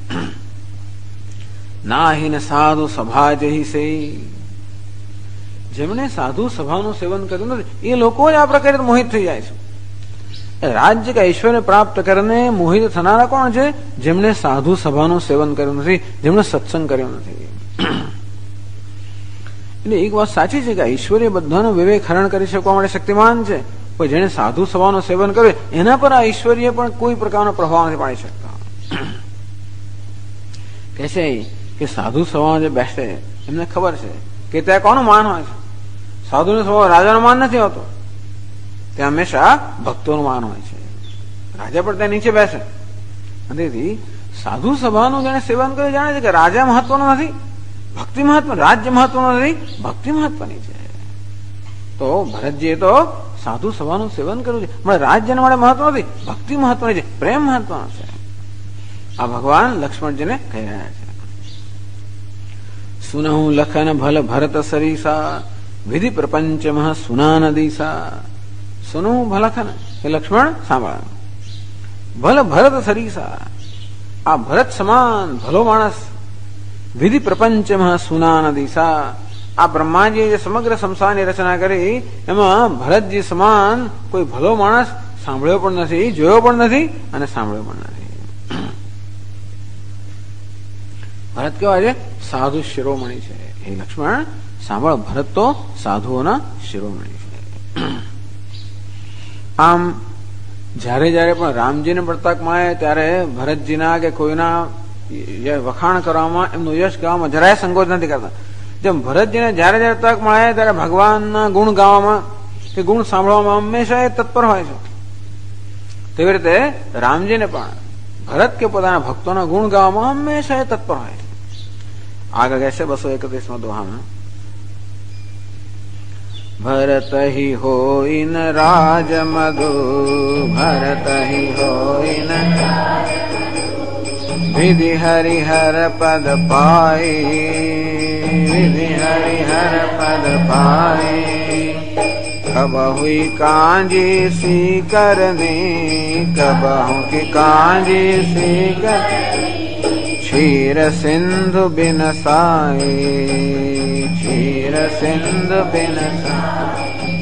નાહીન સાધુ સભા જહી સે. જેમણે સાધુ સભાનું સેવન કર્યું નથી એ લોકો જ આ પ્રકારે મોહિત થઈ જાય છે. રાજ્ય કે ઐશ્વર્ય પ્રાપ્ત કરીને મોહિત થનારા કોણ છે? જેમણે સાધુ સભાનું સેવન કર્યું નથી, જેમણે સત્સંગ કર્યો નથી. એટલે એક વાત સાચી છે કે ઐશ્વર્ય બધાનો વિવેક હરણ કરી શકવા માટે શક્તિમાન છે, પણ જેને સાધુ સભાનું સેવન કર્યું એના પર આ ઐશ્વર્ય પણ કોઈ પ્રકારનો પ્રભાવ નથી પાડી શકતા. કે છે કે સાધુ સભામાં જે બેસે એમને ખબર છે કે ત્યાં કોનું માન હોય છે. સાધુની સભા રાજાનું માન નથી હોતું, ત્યાં હંમેશા ભક્તોનું માન હોય છે. રાજા પણ ત્યાં નીચે બેસે. તેથી સાધુ સભાનું જેને સેવન કર્યું જાણે છે કે રાજા મહત્વનો નથી, ભક્તિ મહત્વ, રાજ્ય મહત્વનો નથી, ભક્તિ મહત્વની છે. તો ભરતજીએ તો સાધુ સભાનું સેવન કર્યું છે, રાજ્યને માટે મહત્વ નથી, ભક્તિ મહત્વની છે, પ્રેમ મહત્વનો છે. આ ભગવાન લક્ષ્મણજીને કહી રહ્યા છે. સુનહુ લખન ભલ ભરત સરીસા, વિધિ પ્રપંચ મહ સુના નદીસા. સુનું ભલખન, એ લક્ષ્મણ સાંભળ. ભલ ભરત સરીસા, આ ભરત સમાન ભલો માણસ. વિધિ પ્રપંચમાં સુના દિશા, આ બ્રહ્માજીએ જે સમગ્ર સંસારની રચના કરી એમાં ભરતજી સમાન કોઈ ભલો માણસ સાંભળ્યો પણ નથી, જોયો પણ નથી અને સાંભળ્યો પણ નથી. ભરત કેવા છે? સાધુ શિરોમણી છે. એ લક્ષ્મણ સાંભળ, ભરત તો સાધુઓના શિરોમણી છે. આમ જયારે જયારે પણ રામજીને પ્રતાપ મળે ત્યારે ભરતજીના કે કોઈના વખાણ કરવામાં, એમનું યશ ગાવામાં જરાય સંકોચ નથી કરતા. જેમ ભરતજીને જયારે જયારે તક મળે ત્યારે ભગવાનના ગુણ ગાવામાં કે ગુણ સાંભળવામાં હંમેશા એ તત્પર હોય છે. તેવી રીતે રામજીને પણ ભરત કે પોતાના ભક્તોના ગુણ ગાવામાં હંમેશા એ તત્પર હોય છે. આગળ કહેશે 231માં દોહામાં, ભરત હિ હોઈન રાજ મધુ, ભરત હિ હોઈન વિધિ હરિહર પદ પાઈ, વિધિ હરિહર પદ પાઈ. કબહુઈ કાંજી સી કરને, કબહુ કી કાંજી સી કર, क्षीर सिंधु बिन साई, क्षीर सिंधु बिन साई.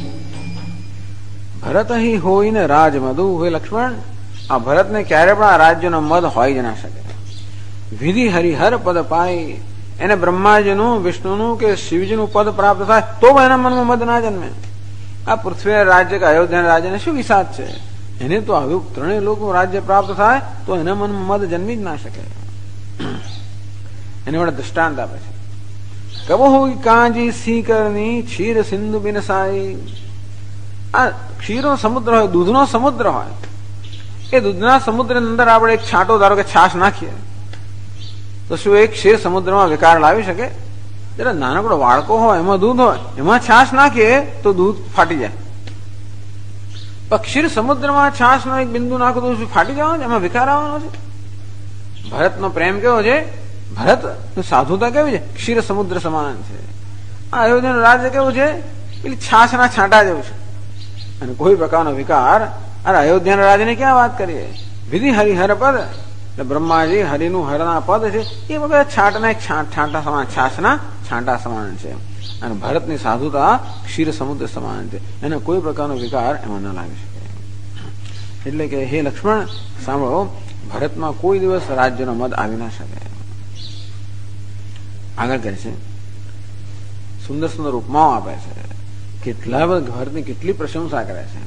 ભરત અહીં હોય ને રાજ મધુ. હે લક્ષ્મણ, આ ભરતને ક્યારે પણ આ રાજ્યનો મદ હોય જ ના શકે. વિધિ હરિહર પદ પાય, એને બ્રહ્માજીનું, વિષ્ણુનું કે શિવજીનું પદ પ્રાપ્ત થાય તો એના મનમાં મદ ના જન્મે. આ પૃથ્વી રાજ્ય કે અયોધ્યા રાજ્યને શું વિષાદ છે? એને તો આવ્યું ત્રણેય લોકનું રાજ્ય પ્રાપ્ત થાય તો એના મનમાં મદ જન્મી જ ના શકે. એને વડે દ્રષ્ટાંત આપે છે. કબહુ કાંજી સીકરની ક્ષીર સિંધુ બિનસાઈ. આ ક્ષીરનો સમુદ્ર હોય, દૂધનો સમુદ્ર હોય, એ દૂધના સમુદ્રની અંદર આપણે એક છાંટો ધારો કે છાશ નાખીએ તો શું એક ક્ષીર સમુદ્રમાં વિકાર લાવી શકે? જરા નાનકડો વાળકો હોય, એમાં દૂધ હોય, એમાં છાશ નાખીએ તો દૂધ ફાટી જાય. પણ ક્ષીર સમુદ્રમાં છાશનો એક બિંદુ નાખો તો શું ફાટી જવાનું છે? એમાં વિકાર આવવાનો છે? ભરતનો પ્રેમ કેવો છે? ભરત સાધુતા કેવી છે? ક્ષીર સમુદ્ર સમાન છે. આ અયોધ્યાનું રાજ્ય કેવું છે? પેલી છાશના છાંટા જેવું છે. અને કોઈ પ્રકારનો વિકાર. અરે અયોધ્યાના રાજ્યની ક્યાં વાત કરીએ? વિધિ હરિહર પદ, એટલે બ્રહ્માજી હરિનું હરના પદ છે એ વખત છાંટના એક છાંટા સમાન, છાશના છાંટા સમાન છે. અને ભરતની સાધુતા ક્ષીર સમુદ્ર સમાન છે. એને કોઈ પ્રકારનો વિકાર એમાં ન લાવી શકે. એટલે કે હે લક્ષ્મણ સાંભળો, ભરતમાં કોઈ દિવસ રાજ્યનો મદ આવી ના શકે. આગળ કહે છે, સુંદર સુંદર ઉપમાઓ આપે છે. કેટલા ભરતની કેટલી પ્રશંસા કરે છે.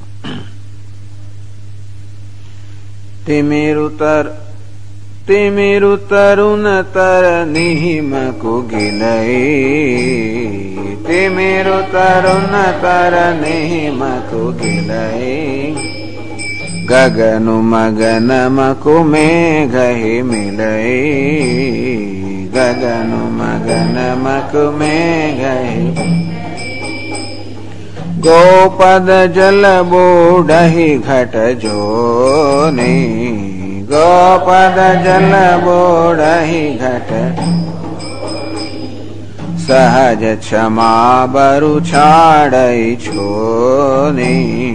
તેમેરુ તરુણ તર નિહિમ કુગિલઈ. તેમેરુ તરુણ તર નિહિમ કુગિલઈ. ગગનુ મગન મકુ મેઘહિ મિલઈ. ગગનુ મગન મકુ મેઘહિ. ગોપદ જલ બોડહી ઘટ જોની. ગોપદ જલ બોડહી ઘટ. સહજ ક્ષમા બરુ છાડઈ છોની.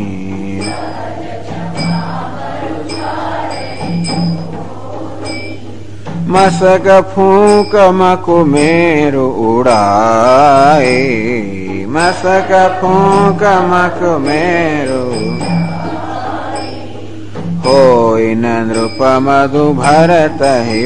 મસક ફૂંક મકુ મેરુ ઉડાય. મસક ફૂંક મકુ મેરુ. હોય નૃપ મધુ ભરત હિ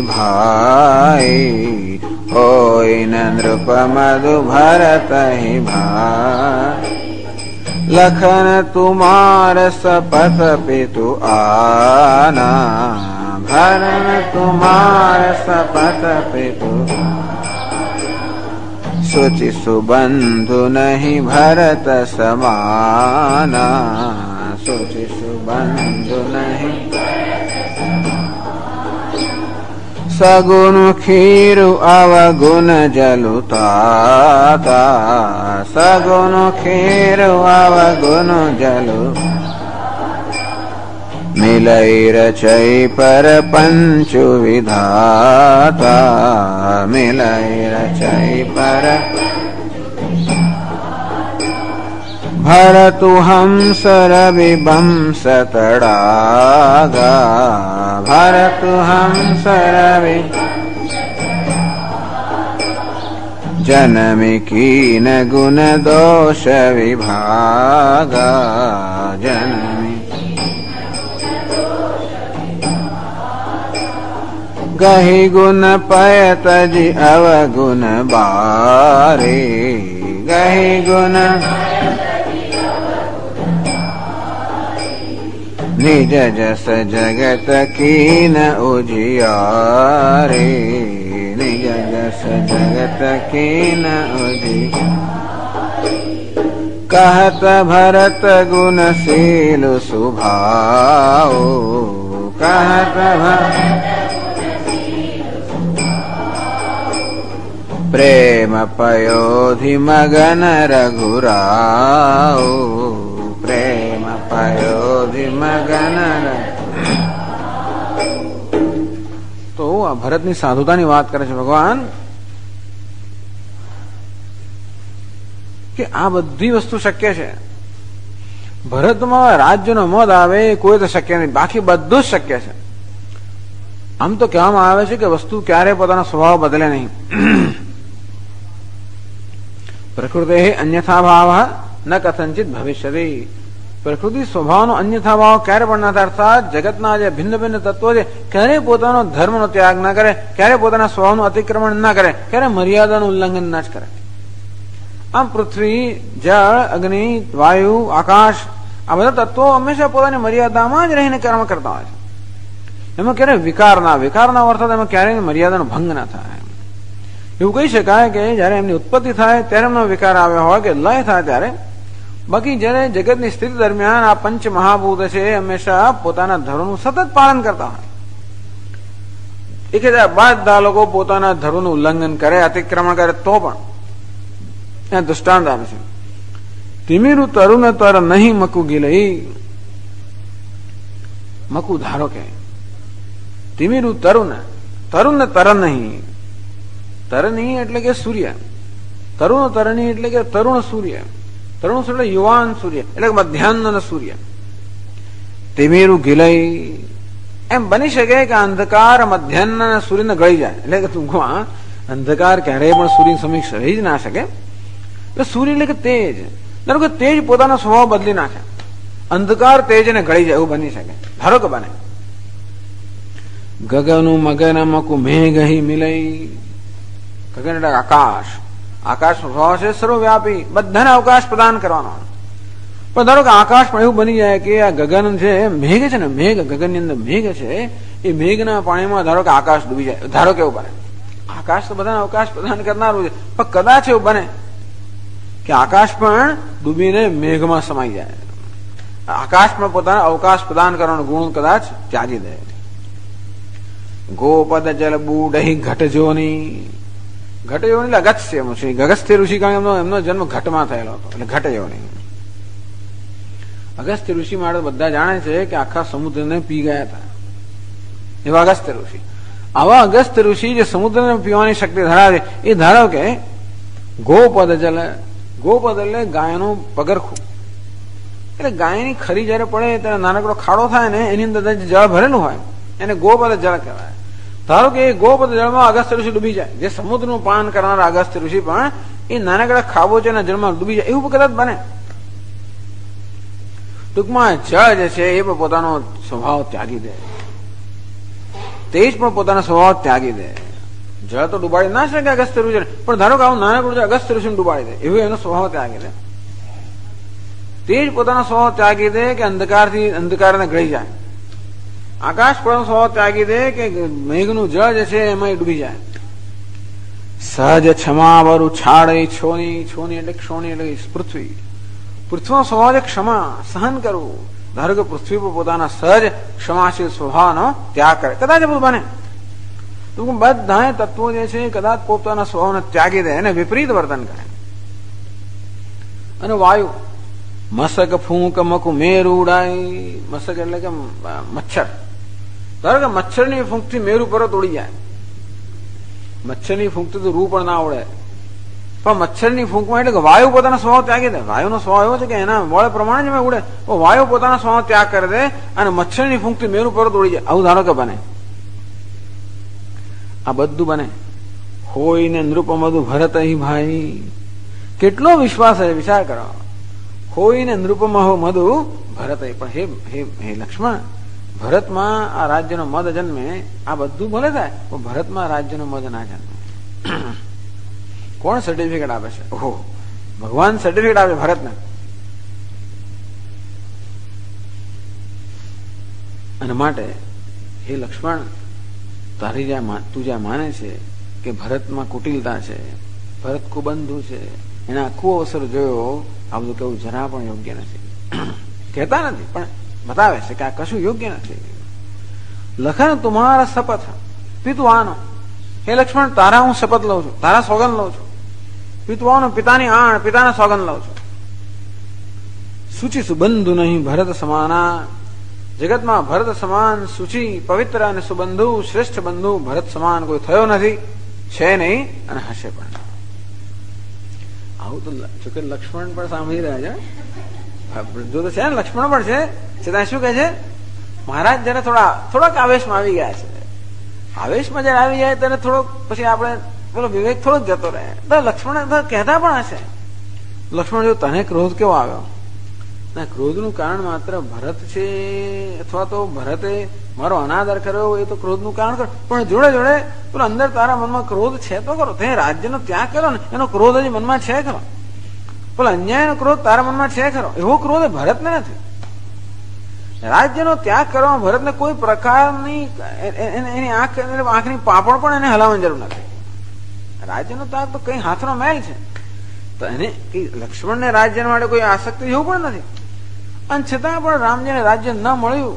ભાઈ. હોય નૃપ મધુ ભરત હિ ભાઈ. લખન તુમાર સપથ પિતુ આના. ભરણ તુમાર સપથ પિતુ. શુચि સુબંધુ નહીં ભરત સમાના. શુચि સુબંધુ નહીં. સગુણ ખીરુ અવગુણ જલુ તાતા. સગુણ ખીરુ અવગુણ જલુ. મિલઈ રચઈ પર પંચુ વિધાતા. મિલઈ રચઈ પર. ભરતુ હંસ રવિ બંસ તડાગા. ભરતુ હંસ રવિ. જનમી કીન ગુણ દોષ વિભાગા. જનમી ગહી ગુણ પય તજી અવગુણ બારે. ગહી ગુણ નિજ જસ જગત કીન ઉજિયારે. નિજ જસ જગત કીન ઉજિયારે. કહત ભરત ગુણશીલ સુભાઓ. કહત ભરત પ્રેમ પયોધિ મગન રઘુરાઓ. પ્રેમ પયોધિ મગન. તો આ ભરતની સાધુતાની વાત કરે છે ભગવાન કે આ બધી વસ્તુ શક્ય છે. ભરતમાં રાજ્યનો મદ આવે કોઈ તો શક્ય નહીં, બાકી બધું જ શક્ય છે. આમ તો કહેવામાં આવે છે કે વસ્તુ ક્યારે પોતાનો સ્વભાવ બદલે નહીં. પ્રકૃતિ અન્યથા ભાવ ન કથંચિત ભવિષ્યતિ. પ્રકૃતિ સ્વભાવનો અન્યથા ભાવ ક્યારે પણ ના થાય. અર્થાત જગતના જે ભિન્ન ભિન્ન તત્વો છે ક્યારેય પોતાનો ધર્મનો ત્યાગ ના કરે, ક્યારે પોતાના સ્વભાવનું અતિક્રમણ ના કરે, ક્યારે મર્યાદાનું ઉલ્લંઘન ના જ કરે. આમ પૃથ્વી, જળ, અગ્નિ, વાયુ, આકાશ આ બધા તત્વો હંમેશા પોતાની મર્યાદામાં જ રહીને કર્મ કરતા હોય છે. એમાં ક્યારેય વિકાર ના અર્થાત એમાં ક્યારેય મર્યાદાનો ભંગ ના થાય. એવું કહી શકાય કે જયારે એમની ઉત્પત્તિ થાય ત્યારે એમનો વિકાર આવ્યો હોય કે લય થાય ત્યારે. બાકી જયારે જગતની સ્થિતિ દરમિયાન આ પંચ મહાભૂત છે એ હંમેશા પોતાના ધર્મનું સતત પાલન કરતા હોય. એક બધા લોકો પોતાના ધર્મનું ઉલ્લંઘન કરે, અતિક્રમણ કરે તો પણ ત્યાં દૃષ્ટાંત આવે છે. તિમિરુ તરુણ તર નહીં મકુ ગીલઈ. મકુ ધારો કે તિમિરુ તરુણ તર નહીં. તરણી એટલે કે સૂર્ય, તરુણ તરણી એટલે કે તરુણ સૂર્ય, તરુણ એટલે યુવાન સૂર્ય એટલે કે મધ્યાહન સૂર્ય. તિમિરુ ગિલઈ એમ બની શકે કે અંધકાર મધ્યાહન સૂર્યને ગળી જાય. એટલે કે ટૂંકમાં અંધકાર ક્યારેય પણ સૂર્ય સમક્ષ રહી જ ના શકે. એટલે સૂર્ય એટલે કે તેજ, ધારો કે તેજ પોતાનો સ્વભાવ બદલી નાખે, અંધકાર તેજને ગળી જાય એવું બની શકે. ધારો કે બને ગગનું મગન મકુ મેઘ મિલઈ. ગગન એટલે આકાશ, આકાશ સ્વભાવ છે સર્વવ્યાપી, બધાને અવકાશ પ્રદાન કરવાનો. પણ ધારો કે આકાશ પણ એવું બની જાય કે આ ગગન છે મેઘ છે ને, મેઘ ગગન ની અંદર મેઘ છે એ મેઘના પાણીમાં ધારો કે આકાશ ડૂબી જાય. ધારો કે એવું બને. આકાશ તો બધાને અવકાશ પ્રદાન કરનારું છે, પણ કદાચ એવું બને કે આકાશ પણ ડૂબીને મેઘમાં સમાઈ જાય. આકાશ પણ પોતાના અવકાશ પ્રદાન કરવાનો ગુણ કદાચ ત્યાગી દે. ગોપદ જલ બુડહી ઘટજોની. ઘટયોની એટલે અગસ્ત્ય ઋષિ. અગસ્ત્ય ઋષિ કારણ એમનો જન્મ ઘટમાં થયેલો હતો એટલે ઘટયોની. અગસ્ત્ય ઋષિ માટે બધા જાણે છે કે આખા સમુદ્રને પી ગયા હતા એવા અગસ્ત્ય ઋષિ. આવા અગસ્ત્ય ઋષિ જે સમુદ્રને પીવાની શક્તિ ધરાવે એ ધારો કે ગોપદ જલ. ગોપદ એટલે ગાયનું પગરખું. એટલે ગાયની ખરી જયારે પડે ત્યારે નાનકડો ખાડો થાય ને એની અંદર જળ ભરેલું હોય એને ગોપદ જળ કહેવાય. ધારો કે એ ગોપદ જળમાં અગસ્ત્ય ઋષિ ડૂબી જાય, જે સમુદ્રનું પાન કરનાર અગસ્ત્ય ઋષિ પણ એ નાનકડા ખાબોચિયાના જળમાં ડૂબી જાય એવું કદાચ બને. ટૂંકમાં જળ જે છે એ પણ પોતાનો સ્વભાવ ત્યાગી દે, તેજ પણ પોતાનો સ્વભાવ ત્યાગી દે. જળ તો ડુબાડી ના શકે અગસ્ત્ય ઋષિ, પણ ધારો કે આવું નાનકડું છે અગસ્ત્ય ઋષિને ડુબાડી દે એવું એનો સ્વભાવ ત્યાગી દે. તેજ પોતાનો સ્વભાવ ત્યાગી દે કે અંધકારને ગળી જાય. આકાશ પોતાનો સ્વભાવ ત્યાગી દે કે મેઘનું જળ જે છે એમાં ડૂબી જાય. સહજ ક્ષમા વરુ છાડ છોની. છોની એટલે ક્ષોની એટલે પૃથ્વી. પૃથ્વીનો સ્વભાવ છે ક્ષમા, સહન કરવું. ધારો કે પૃથ્વી પર પોતાના સહજ ક્ષમાશીલ સ્વભાવનો ત્યાગ કરે, કદાચ બધું બને તો બધા તત્વો જે છે કદાચ પોતાના સ્વભાવને ત્યાગી દે અને વિપરીત વર્તન કરે. અને વાયુ મસક ફૂંક મકુ મેરુ ઉડાય. મસક એટલે કે મચ્છર. ધારો કે મચ્છરની ફૂંકથી મેરુ પર્વત ઉડી જાય. મચ્છરની ફૂંકથી તો રૂ પણ ના ઉડે, પણ મચ્છરની ફૂંકમાં એટલે કે વાયુ પોતાનો સ્વભાવ ત્યાગી દે. વાયુનો સ્વભાવ એવો છે કે એના બળ પ્રમાણે જ ઉડે, તો વાયુ પોતાનો સ્વભાવ ત્યાગ કરી દે અને મચ્છરની ફૂંકથી મેરુ પર્વત ઉડી જાય. આવું ધારો કે બને. આ બધું બને. હોય ને નૃપમધુ ભરત અહીં ભાઈ. કેટલો વિશ્વાસ છે વિચાર કરો. હોય ને નૃપમ મધુ ભરત. પણ હે લક્ષ્મણ, ભરતમાં આ રાજ્યનો મદ જન્મે. આ બધું ભલે થાય પણ ભરતમાં રાજ્યનો મદ ના જન્મે. કોણ સર્ટિફિકેટ આપે છે? ઓહો, ભગવાન સર્ટિફિકેટ આપે ભરતને. અને માટે હે લક્ષ્મણ, તું જ્યાં માને છે કે ભરતમાં કુટિલતા છે, ભરત કુબંધુ છે, એને આખો અવસર જોયો, આ બધું કેવું જરા પણ યોગ્ય નથી. કહેતા નથી પણ બતાવે છે કે આ કશું યોગ્ય નથી. લખન તુમારા શપથ પિતુઆનો. હે લક્ષ્મણ, તારા હું શપથ લઉં છું, તારા સોગંદ લઉં છું. પિતુઆનો પિતાની આણ, પિતાના સોગંદ લઉં છું. સુચિ સુબંધુ નહીં ભરત સમાના. જગતમાં ભરત સમાન સુચિ, પવિત્ર અને સુબંધુ શ્રેષ્ઠ બંધુ ભરત સમાન કોઈ થયો નથી, છે નહીં અને હશે પણ. આવું તો જોકે લક્ષ્મણ પણ સાંભળી રહ્યા છે. જો તો છે ને, લક્ષ્મણ પણ છે છતાં શું કે છે, મહારાજ જયારે થોડાક આવેશમાં આવી ગયા છે. આવેશમાં જયારે આવી જાય ત્યારે થોડોક પછી આપણે પેલો વિવેક થોડોક જતો રહે. લક્ષ્મણ કહેતા પણ હશે, લક્ષ્મણ જો તને ક્રોધ કેવો આવ્યો, ક્રોધનું કારણ માત્ર ભરત છે, અથવા તો ભરતે મારો અનાદર કર્યો એ તો ક્રોધનું કારણ કરો, પણ જોડે જોડે પેલો અંદર તારા મનમાં ક્રોધ છે તો કરો. તે રાજ્યનો ત્યાગ કર્યો ને એનો ક્રોધ હજી મનમાં છે ખરો. પેલો અન્યાયનો ક્રોધ તારા મનમાં છે ખરો. એવો ક્રોધ ભરતને નથી. રાજ્યનો ત્યાગ કરવામાં ભરતને કોઈ પ્રકારની એની આંખની પાપડ પણ એને હલાવવાની જરૂર નથી. રાજ્યનો ત્યાગ તો કઈ હાથનો મેલ છે, તો એને લક્ષ્મણને રાજ્ય માટે કોઈ આસક્તિ એવું પણ નથી. અને છતાં પણ રામજીને રાજ્ય ન મળ્યું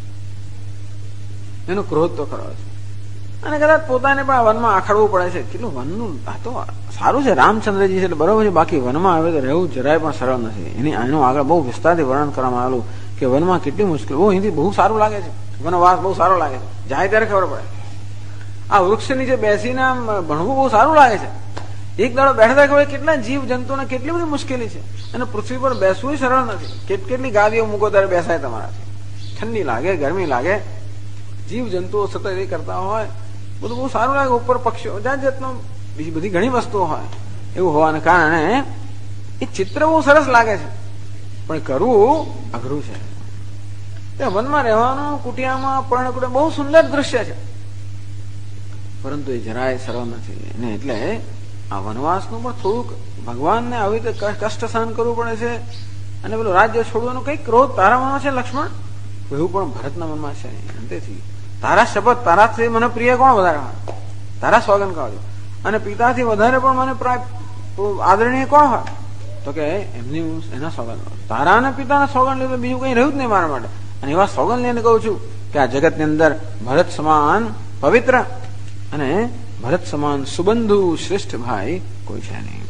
એનો ક્રોધ તો ખરો છે. અને કદાચ પોતાને પણ વનમાં આખડવું પડે છે. કેટલું વનનું આ તો સારું છે, રામચંદ્રજી છે એટલે બરોબર છે. બાકી વનમાં આવે તો રહેવું જરાય પણ સરળ નથી. એનું આગળ બહુ વિસ્તારથી વર્ણન કરવામાં આવેલું કે વનમાં કેટલી મુશ્કેલ. બહુ હિન્દી બહુ સારું લાગે છે, વનવાસ બહુ સારો લાગે છે. જાય ત્યારે ખબર પડે. આ વૃક્ષ નીચે બેસીને આમ ભણવું બહુ સારું લાગે છે. એક દાડો બેઠા ખબર કેટલા જીવ જંતુઓને કેટલી બધી મુશ્કેલી છે. અને પૃથ્વી પર બેસવું સરળ નથી. કેટલી ગાદીઓ મૂકો ત્યારે બેસાય તમારાથી. ઠંડી લાગે, ગરમી લાગે, જીવ જંતુઓ સતત એ કરતા હોય, બધું બહુ સારું લાગે. ઉપર પક્ષીઓ જાત જાતનો બીજી બધી ઘણી વસ્તુઓ હોય. એવું હોવાને કારણે એ ચિત્ર બહુ સરસ લાગે છે, પણ કરવું અઘરું છે. વનમાં રહેવાનું, કુટિયામાં પર્ણકુટે બહુ સુંદર દૃશ્ય છે, પરંતુ એ જરાય સરળ નથી. અને એટલે આ વનવાસનું પણ થોડુંક ભગવાનને આવી રીતે કષ્ટ સહન કરવું પડે છે. અને પેલું રાજ્ય છોડવાનું કઈ ક્રોધ તારા મનમાં છે લક્ષ્મણ, એવું પણ ભરતના મનમાં છે. અંતેથી તારા શપથ, તારાથી મને પ્રિય કોણ વધારે હોય? તારા સોગન કાઢો. અને પિતાથી વધારે પણ મને આદરણીય કોણ હોય? તો કે એમની એના સોગન. તારા અને પિતાના સોગન લીધું બીજું કઈ રહ્યું જ નહીં મારા માટે. અને એવા સોગન લઈને કહું છું કે આ જગતની અંદર ભરત સમાન પવિત્ર અને ભરત સમાન સુબંધુ શ્રેષ્ઠ ભાઈ કોઈ છે નહીં.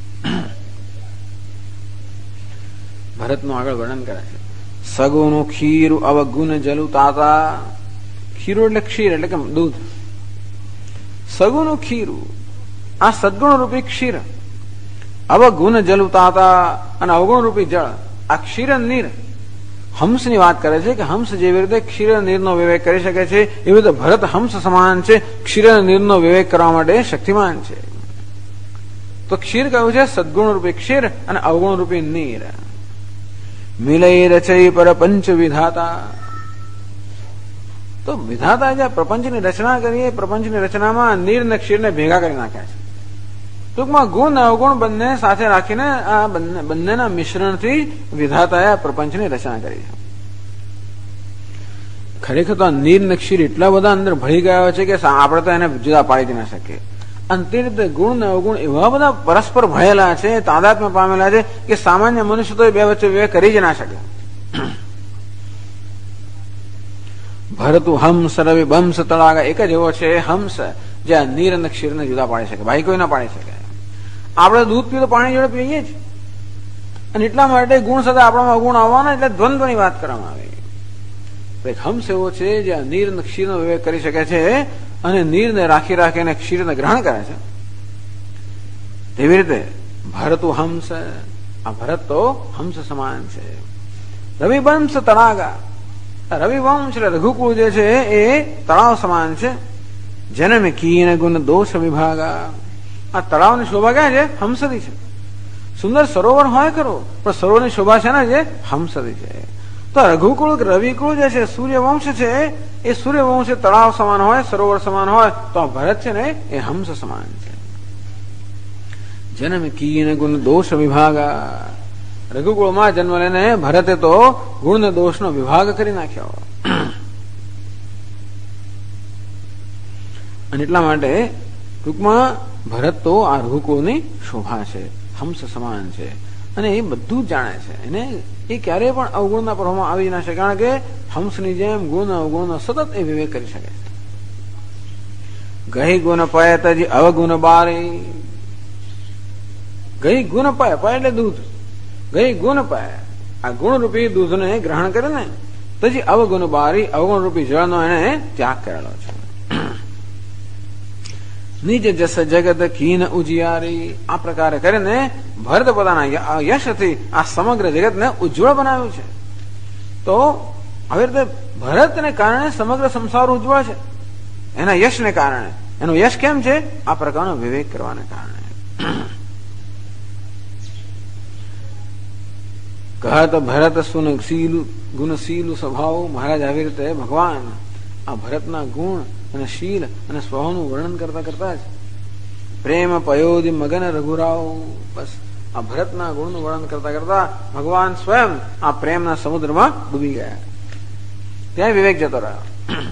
ભરતનું આગળ વર્ણન કરે છે. સગુનું ખીર અવગુણ જલુ તાતા. ખીરું એટલે ક્ષીર એટલે કે દૂધ. સગુનું ખીરું આ સદગુણ રૂપી ક્ષીર, અવગુણ જલુ તાતા અને અવગુણ રૂપી જળ. આ ક્ષીર નીર હંસની વાત કરે છે કે હંસ જેવી રીતે ક્ષીર નીરનો વિવેક કરી શકે છે, એવી રીતે ભરત હંસ સમાન છે, ક્ષીર નીરનો વિવેક કરવા માટે શક્તિમાન છે. તો ક્ષીર કહ્યું છે સદગુણ રૂપી ક્ષીર અને અવગુણ રૂપી નીર. મિલય રચય પર પંચ વિધાતા. તો વિધાતા જે પ્રપંચની રચના કરીએ, પ્રપંચની રચનામાં નીર ને ક્ષીરને ભેગા કરી નાખ્યા છે. ટૂંકમાં ગુણ અવગુણ બંને સાથે રાખીને આ બંનેના મિશ્રણથી વિધાતાએ પ્રપંચની રચના કરી છે. ખરેખર તો નીર ને ક્ષીર એટલા બધા અંદર ભળી ગયા છે કે આપણે તો એને જુદા પાડી ના શકીએ. અને તે રીતે ગુણ ને અવગુણ એવા બધા પરસ્પર ભળેલા છે, તાદાત્મ્ય પામેલા છે કે સામાન્ય મનુષ્ય તો બે વચ્ચે વિવેક કરી જ ના શકે. ભરતું હંસ રવિ બંસ તળાગા એક જ એવો છે હંસ જે નીર અને ક્ષીરને જુદા પાડી શકે, ભાઈ કોઈ ના પાડી શકે. આપણે દૂધ પીએ તો પાણી જોડે પીએ જ. અને એટલા માટે ગુણ સાથે આપણામાં અવગુણ આવવાના, એટલે દ્વંદ્વની વાત કરવામાં આવે. એક હંસ એવો છે જે નીર અને ક્ષીરનો વિવેક કરી શકે છે અને નીરને રાખીને ક્ષીરને ગ્રહણ કરે છે. તેવી રીતે ભરતું હંસ, આ ભરત તો હંસ સમાન છે. રવિવંશ તળાગા. રવિવંશ એટલે રઘુકુળ જે છે એ તળાવ સમાન છે. જન્મ કીન ગુણ દોષ વિભાગા. આ તળાવની શોભા ક્યાં છે? હંસથી છે. સુંદર સરોવર હોય ખરો, પણ સરોવરની શોભા છે ને જે હંસથી છે. તો રઘુકુળ રવિકુળ જે છે સૂર્યવંશ છે, એ સૂર્યવંશ તળાવ સમાન હોય, સરોવર સમાન હોય, તો આ ભરત છે ને એ હંસ સમાન છે. જન્મ કીન ગુણ દોષ વિભાગા. રઘુકુળમાં જન્મ લઈને ભરતે તો ગુણ ને દોષનો વિભાગ કરી નાખ્યો. અને એટલા માટે ટૂંકમાં ભરત તો આ રઘુકુળની શોભા છે, હંસ સમાન છે. અને એ બધું જ જાણે છે. એને એ ક્યારેય પણ અવગુણના પ્રભાવમાં આવી ના શકે, કારણ કે હંસની જેમ ગુણ અવગુણનો સતત એ વિવેક કરી શકે છે. ગઈ ગુણ પય તજી અવગુણ બારી. ગઈ ગુણ પય, પય એટલે દૂધ. ગઈ ગુણ પય, આ ગુણ રૂપી દૂધને ગ્રહણ કરે ને તજી અવગુણ બારી, અવગુણ રૂપી જળનો એને ત્યાગ કરેલો છે. નિજ જસ જગત કીન ઉજિયારી. આ પ્રકારે કરીને ભરત પોતાના યશથી આ સમગ્ર જગતને ઉજ્જવળ બનાવ્યું છે. તો આવી રીતે ભરતને કારણે સમગ્ર સંસાર ઉજ્જવળ છે, એના યશને કારણે. એનો યશ કેમ છે? આ પ્રકારનો વિવેક કરવાને કારણે. कहत भरत सुनशील गुणशील स्वभाव. મહારાજ આવી રીતે ભગવાન આ ભરતના ગુણ અને શીલ અને સ્વભાવનું વર્ણન કરતા કરતા જ પ્રેમ પયોધિ મગન રઘુરાવ. બસ આ ભરતના ગુણનું વર્ણન કરતા કરતા ભગવાન સ્વયં આ પ્રેમના સમુદ્રમાં ડૂબી ગયા. ત્યાં વિવેક જતો રહ્યો.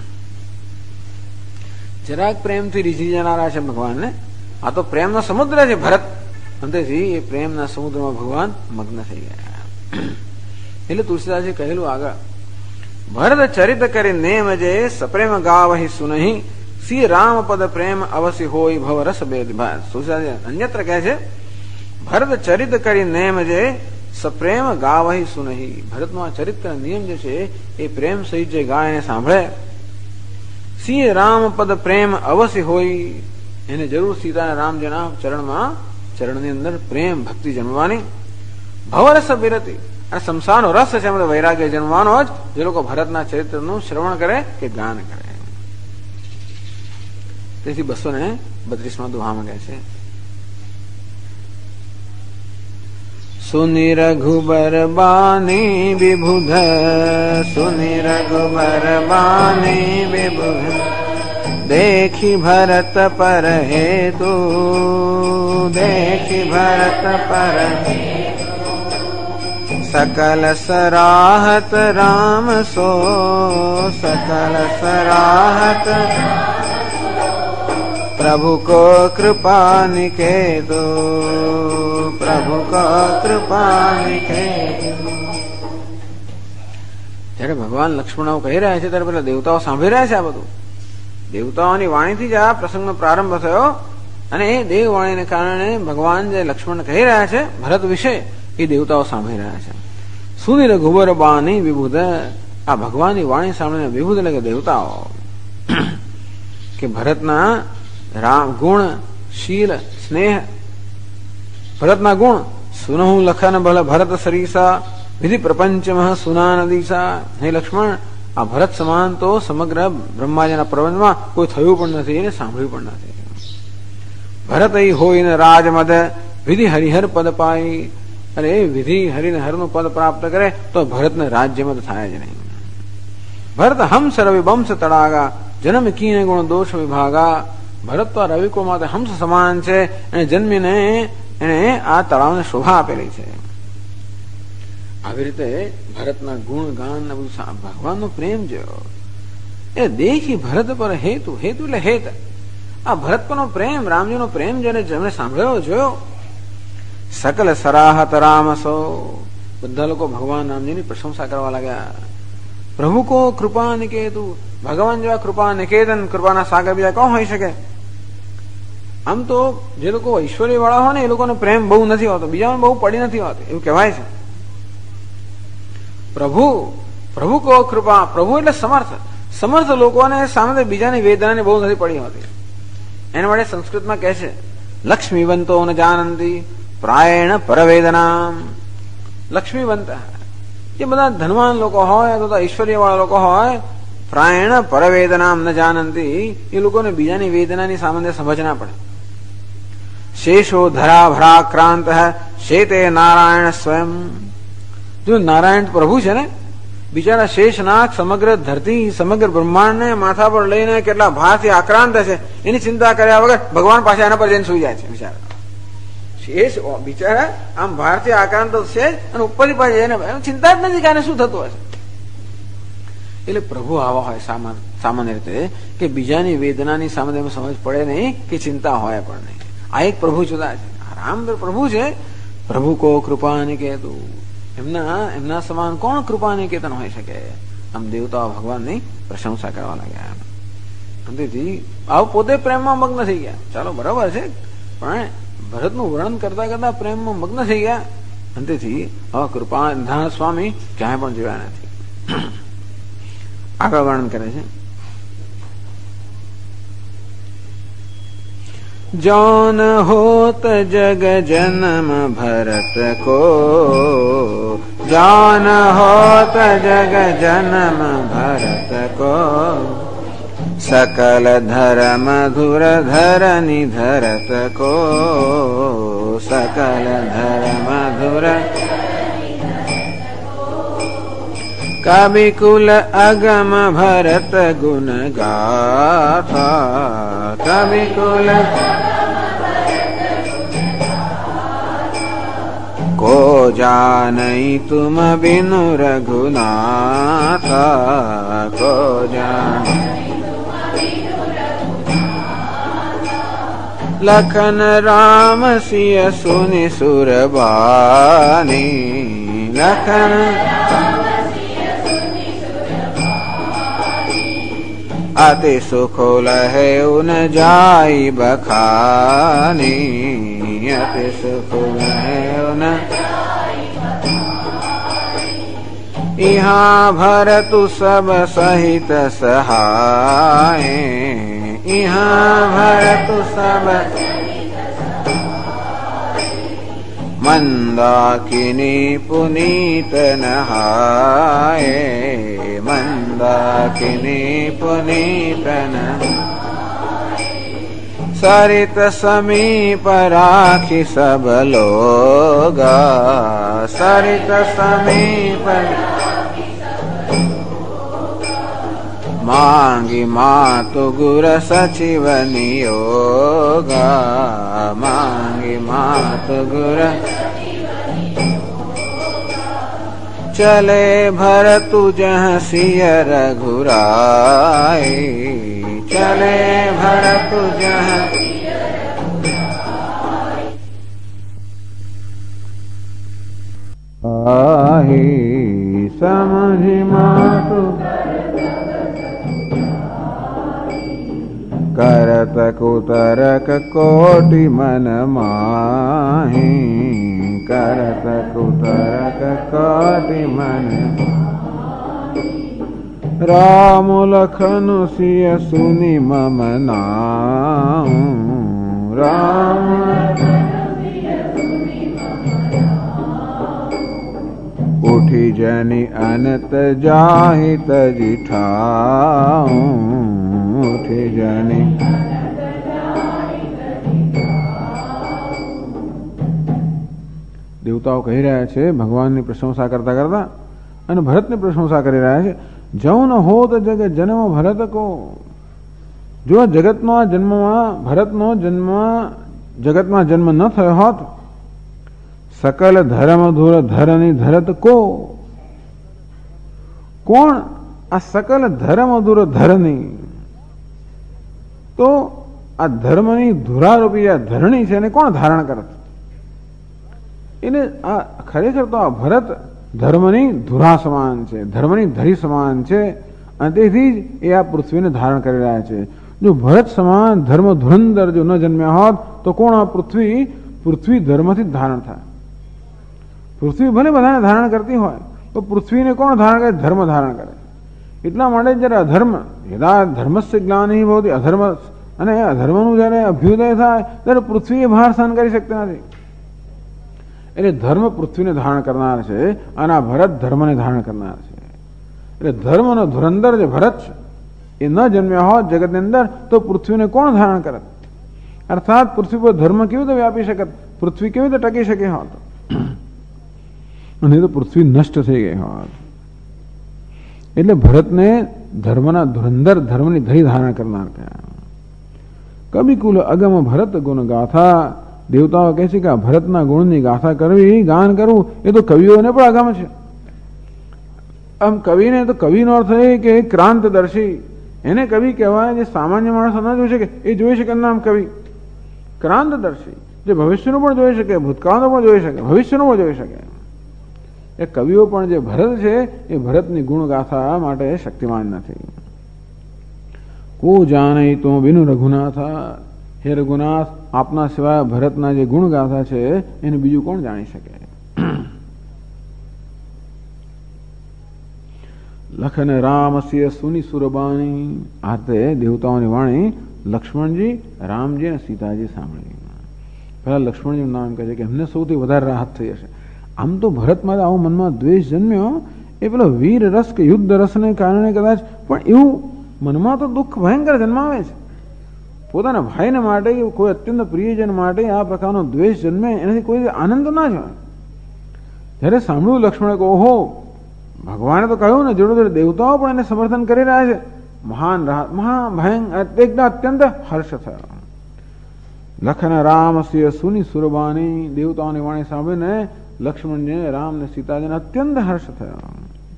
જરાક પ્રેમથી રીઝી જનારા છે ભગવાનને. આ તો પ્રેમનો સમુદ્ર છે ભરત. અંતેથી એ પ્રેમના સમુદ્રમાં ભગવાન મગ્ન થઈ ગયા. એટલે તુલસીદાસે કહેલું આગળ, ભરત ચરિત કરી નેમ જે સપ્રેમ ગાવહી સુનહી શ્રી રામ પદ પ્રેમ અવશ્ય હોય ભવ રસ બેદ. તુલસીદાસ અન્યત્ર કહે છે, ભરત ચરિત કરી નેમ જે સપ્રેમ ગાવહી સુનહી. ભરતનો આ ચરિત્ર નિયમ જે છે એ પ્રેમ સહિત જે ગાય એને સાંભળે, શ્રી રામ પદ પ્રેમ અવશ્ય હોય, એને જરૂર સીતા રામજીના ચરણની અંદર પ્રેમ ભક્તિ જન્મવાની. ભવરસ બિરતી, અને સંસારનો રસ છે એમાં વૈરાગ્ય જન્મવાનો જ જે લોકો ભરતના ચરિત્રનું શ્રવણ કરે કે ગાન કરે. તેથી 232માં દુહામાં કહે છે, સુનિ રઘુબર બાની વિબુધ, સુનિ રઘુબર બાની વિબુધ, देखी भरत पर हेतु, देखी भरत पर सकल सराहत राम सो, सकल सराहत प्रभु को कृपा निकेतो, प्रभु को कृपा निकेतो. જયારે ભગવાન લક્ષ્મણ કહી રહ્યા છે ત્યારે પેલા દેવતાઓ સાંભળી રહ્યા છે. આ બધું દેવતાઓની વાણીથી જ આ પ્રસંગનો પ્રારંભ થયો. અને એ દેવવાણીને કારણે ભગવાન જે લક્ષ્મણ કહી રહ્યા છે ભરત વિશે એ દેવતાઓ સાંભળી રહ્યા છે. સુનિ રઘુબર બાની વિબુધ, આ ભગવાનની વાણી સાંભળીને વિબુધ એટલે કે દેવતાઓ કે ભરતના રામ ગુણ શીલ સ્નેહ, ભરતના ગુણ સુનહુ લખન ભલ ભરત સરીસા વિધિ પ્રપંચમઃ સુના નદીસા. હે લક્ષ્મણ, આ ભરત સમાન તો સમગ્ર બ્રહ્માજીના પ્રબંધમાં કોઈ થયું પણ નથી એને સાંભળ્યું પણ નથી. ભરત હોય ને રાજમદ વિધિ હરિહર પદ પાઈ. અરે વિધિ હરિને હરનું પદ પ્રાપ્ત કરે તો ભરતને રાજ્યમદ થાય જ નહીં. ભરત હંસ રવિ વંશ તડાગા જન્મ કીને ગુણ દોષ વિભાગા. ભરત તો રવિકો માટે હંસ સમાન છે અને જન્મીને એને આ તળાવને શોભા આપેલી છે. આવી રીતે ભરતના ગુણ ગાન ને બધું ભગવાનનો પ્રેમ જોયો. એ દેખી ભરત પર હેતુ, હેતુ એટલે હેત. આ ભરત પરનો પ્રેમ, રામજીનો પ્રેમ જેને સાંભળ્યો જોયો. સકલ સરાહત રામ સો, બધા લોકો ભગવાન રામજીની પ્રશંસા કરવા લાગ્યા. પ્રભુ કો કૃપા નિકેતુ, ભગવાન જેવા કૃપા નિકેતન, કૃપાના સાગર બીજા કોણ હોઈ શકે. આમ તો જે લોકો ઐશ્વર્ય વાળા હોય ને એ લોકોને પ્રેમ બહુ નથી હોતો, બીજામાં બહુ પડી નથી હોતી એવું કહેવાય છે. પ્રભુ, પ્રભુ કો કૃપા, પ્રભુ એટલે સમર્થ. સમર્થ લોકોને સામે બીજાની વેદનાની બહુ નથી પડી હોતી. એના માટે સંસ્કૃતમાં કહે છે, લક્ષ્મીવંતો ન જાનંતી પ્રાયણ પરવેદના. લક્ષ્મીવંત જે બધા ધનવાન લોકો હોય અથવા ઐશ્વર્ય વાળા લોકો હોય, પ્રાયણ પરવેદના ન જાનંતી, એ લોકોને બીજાની વેદનાની સામાન્ય સમજ ના પડે. શેષો ધરા ભરાક્રાંત શેતે નારાયણ સ્વયં. જો નારાયણ પ્રભુ છે ને, બિચારા શેષનાગ સમગ્ર ધરતી સમગ્ર બ્રહ્માંડને માથા પર લઈને કેટલા ભારથી આક્રાંત છે એની ચિંતા કર્યા વગર ભગવાન પાસે એના પર જઈને સુઈ જાય છે. બિચારા શેષ બિચારા આમ ભારથી આક્રાંત છે અને ઉપરની પાસે જઈને ચિંતા જ નથી કે આને શું થતું હશે. એટલે પ્રભુ આવા હોય સામાન્ય રીતે કે બીજાની વેદનાની સામે સમજ પડે નહીં કે ચિંતા હોય પણ નહીં. આ એક પ્રભુ જુદા છે. રામ પ્રભુ છે. પ્રભુ કો કૃપા નિકેતું, એમના સમાન કોણ કૃપા નિકેતન હોઈ શકે. આમ દેવતાઓ ભગવાનની પ્રશંસા કરવા લાગ્યા. તેથી આવ પોતે પ્રેમમાં મગ્ન થઈ ગયા. ચાલો બરાબર છે, પણ ભરતનું વર્ણન કરતા કરતા પ્રેમમાં મગ્ન થઈ ગયા. અંતેથી હવે કૃપા નિધાન સ્વામી ક્યાંય પણ જોયા નથી. આગળ વર્ણન કરે છે, जौन होत जग जन्म भरत को, जौन होत जग जन्म भरत को, सकल धर्म धुर धरनी धरत को, सकल धर्म धुर कवि कुल अगम भरत गुण गाथा, कवि कुल को जानई तुम बिनु रघुनाथा, को जान लखन राम सिय सुनि सुरबानी, लखन अति सुख लहे उन जाई बखानी, अति सुख लहे उन यहाँ भरतु सब सहित सहाय, यहाँ भरतु सब मंदाकिनी पुनीत नहाए, मंदाकिनी पुनीत सरित समीप राखी सब लोगा, सरित समीप मांगी मातु गुर सचिव नियोगा, मांगी मातु गुर चले भरतु जहाँ सिय रघुराई, चले भरतु जहाँ आही समझि मातु करत कुतरक कोटि मन माही, करत कुतरक कोटि मन राम लखन सिय सुनि मम नाम, राम उठी जनि अनत जाहि तजि ठाऊं, उठी जनि દેવતાઓ કહી રહ્યા છે ભગવાનની પ્રશંસા કરતા કરતા અને ભરતની પ્રશંસા કરી રહ્યા છે. જૌ ન હોત જગ જન્મ ભરત કો, જો જગતનો આ જન્મમાં ભરતનો જગતમાં જન્મ ન થયો હોત, સકલ ધર્મ ધુર ધરની ધરત કો, કોણ આ સકલ ધર્મ ધુર ધરની, તો આ ધર્મની ધુરારૂપી આ ધરણી છે એને કોણ ધારણ કરત? એને આ ખરેખર તો આ ભરત ધર્મની ધુરા સમાન છે, ધર્મની ધરી સમાન છે અને તેથી જ એ આ પૃથ્વીને ધારણ કરી રહ્યા છે. જો ભરત સમાન ધર્મ ધુરંધર જો ન જન્મ્યા હોત તો કોણ આ પૃથ્વી ધર્મથી જ ધારણ થાય. પૃથ્વી ભલે બધાને ધારણ કરતી હોય તો પૃથ્વીને કોણ ધારણ કરે? ધર્મ ધારણ કરે. એટલા માટે જયારે અધર્મ યદા ધર્મસ્ય જ્ઞાની ભવતી, અધર્મ અને અધર્મનું જયારે અભ્યુદય થાય ત્યારે પૃથ્વી ભાર સહન કરી શકતી નથી. એટલે ધર્મ પૃથ્વીને ધારણ કરનાર છે અને આ ભરત ધર્મને ધારણ કરનાર છે. એટલે ધર્મનો ધુરંધર જે ભરત છે એ ન જન્મ્યા હોત જગતની અંદર તો પૃથ્વીને કોણ ધારણ કરત? અર્થાત પૃથ્વી પર ધર્મ કેવી રીતે વ્યાપી શકત? પૃથ્વી કેવી રીતે ટકી શકે હોત? અને તો પૃથ્વી નષ્ટ થઈ ગઈ હોત. એટલે ભરતને ધર્મના ધુરંધર ધર્મની ધરી ધારણ કરનાર કયા. કવિકુલ અગમ ભરત ગુણ ગાથા, દેવતાઓ કહે છે કે આ ભરતના ગુણની ગાથા કરવી, ગાન કરવું એ તો કવિઓને પણ અગમ છે. આમ કવિને તો કવિનો અર્થ એ કે ક્રાંતદર્શી, એને કવિ કહેવાય જે સામાન્ય માણસો ન જોઈ શકે એ જોઈ શકે નામ કવિ. ક્રાંતદર્શી જે ભવિષ્યનું પણ જોઈ શકે, ભૂતકાળનું પણ જોઈ શકે, ભવિષ્યનું પણ જોઈ શકે. એ કવિઓ પણ જે ભરત છે એ ભરતની ગુણ ગાથા માટે શક્તિમાન નથી. કો જાણે તો બિનુ રઘુનાથા, હે રઘુનાથ આપના સિવાય ભરતના જે ગુણ ગાથા છે એને બીજું કોણ જાણી શકે? લખન રામ સિય સુની સુરબાણી, આ તે દેવતાઓની વાણી લક્ષ્મણજી, રામજી અને સીતાજી સાંભળી. પહેલા લક્ષ્મણજીનું નામ કહે છે કે એમને સૌથી વધારે રાહત થઈ હશે. આમ તો ભરતમાં આવો મનમાં દ્વેષ જન્મ્યો એ પેલો વીર રસ કે યુદ્ધ રસને કારણે કદાચ, પણ એવું મનમાં તો દુઃખ ભયંકર જન્માવે છે. પોતાના ભાઈને માટે કે કોઈ અત્યંત પ્રિયજન માટે આ પ્રકારનો દ્વેષ જન્મે એનાથી કોઈ આનંદ ના જ હોય. જ્યારે સાંભળ્યું લક્ષ્મણે કે ઓહો ભગવાને તો કહ્યું ને, જોડે જોડે દેવતાઓ પણ એને સમર્થન કરી રહ્યા છે. મહાન એકદમ અત્યંત હર્ષ થયો. લખન રામ સિંહ સુની સુરબાની, દેવતાઓની વાણી સાંભળીને લક્ષ્મણજી, રામ ને સીતાજીને અત્યંત હર્ષ થયો.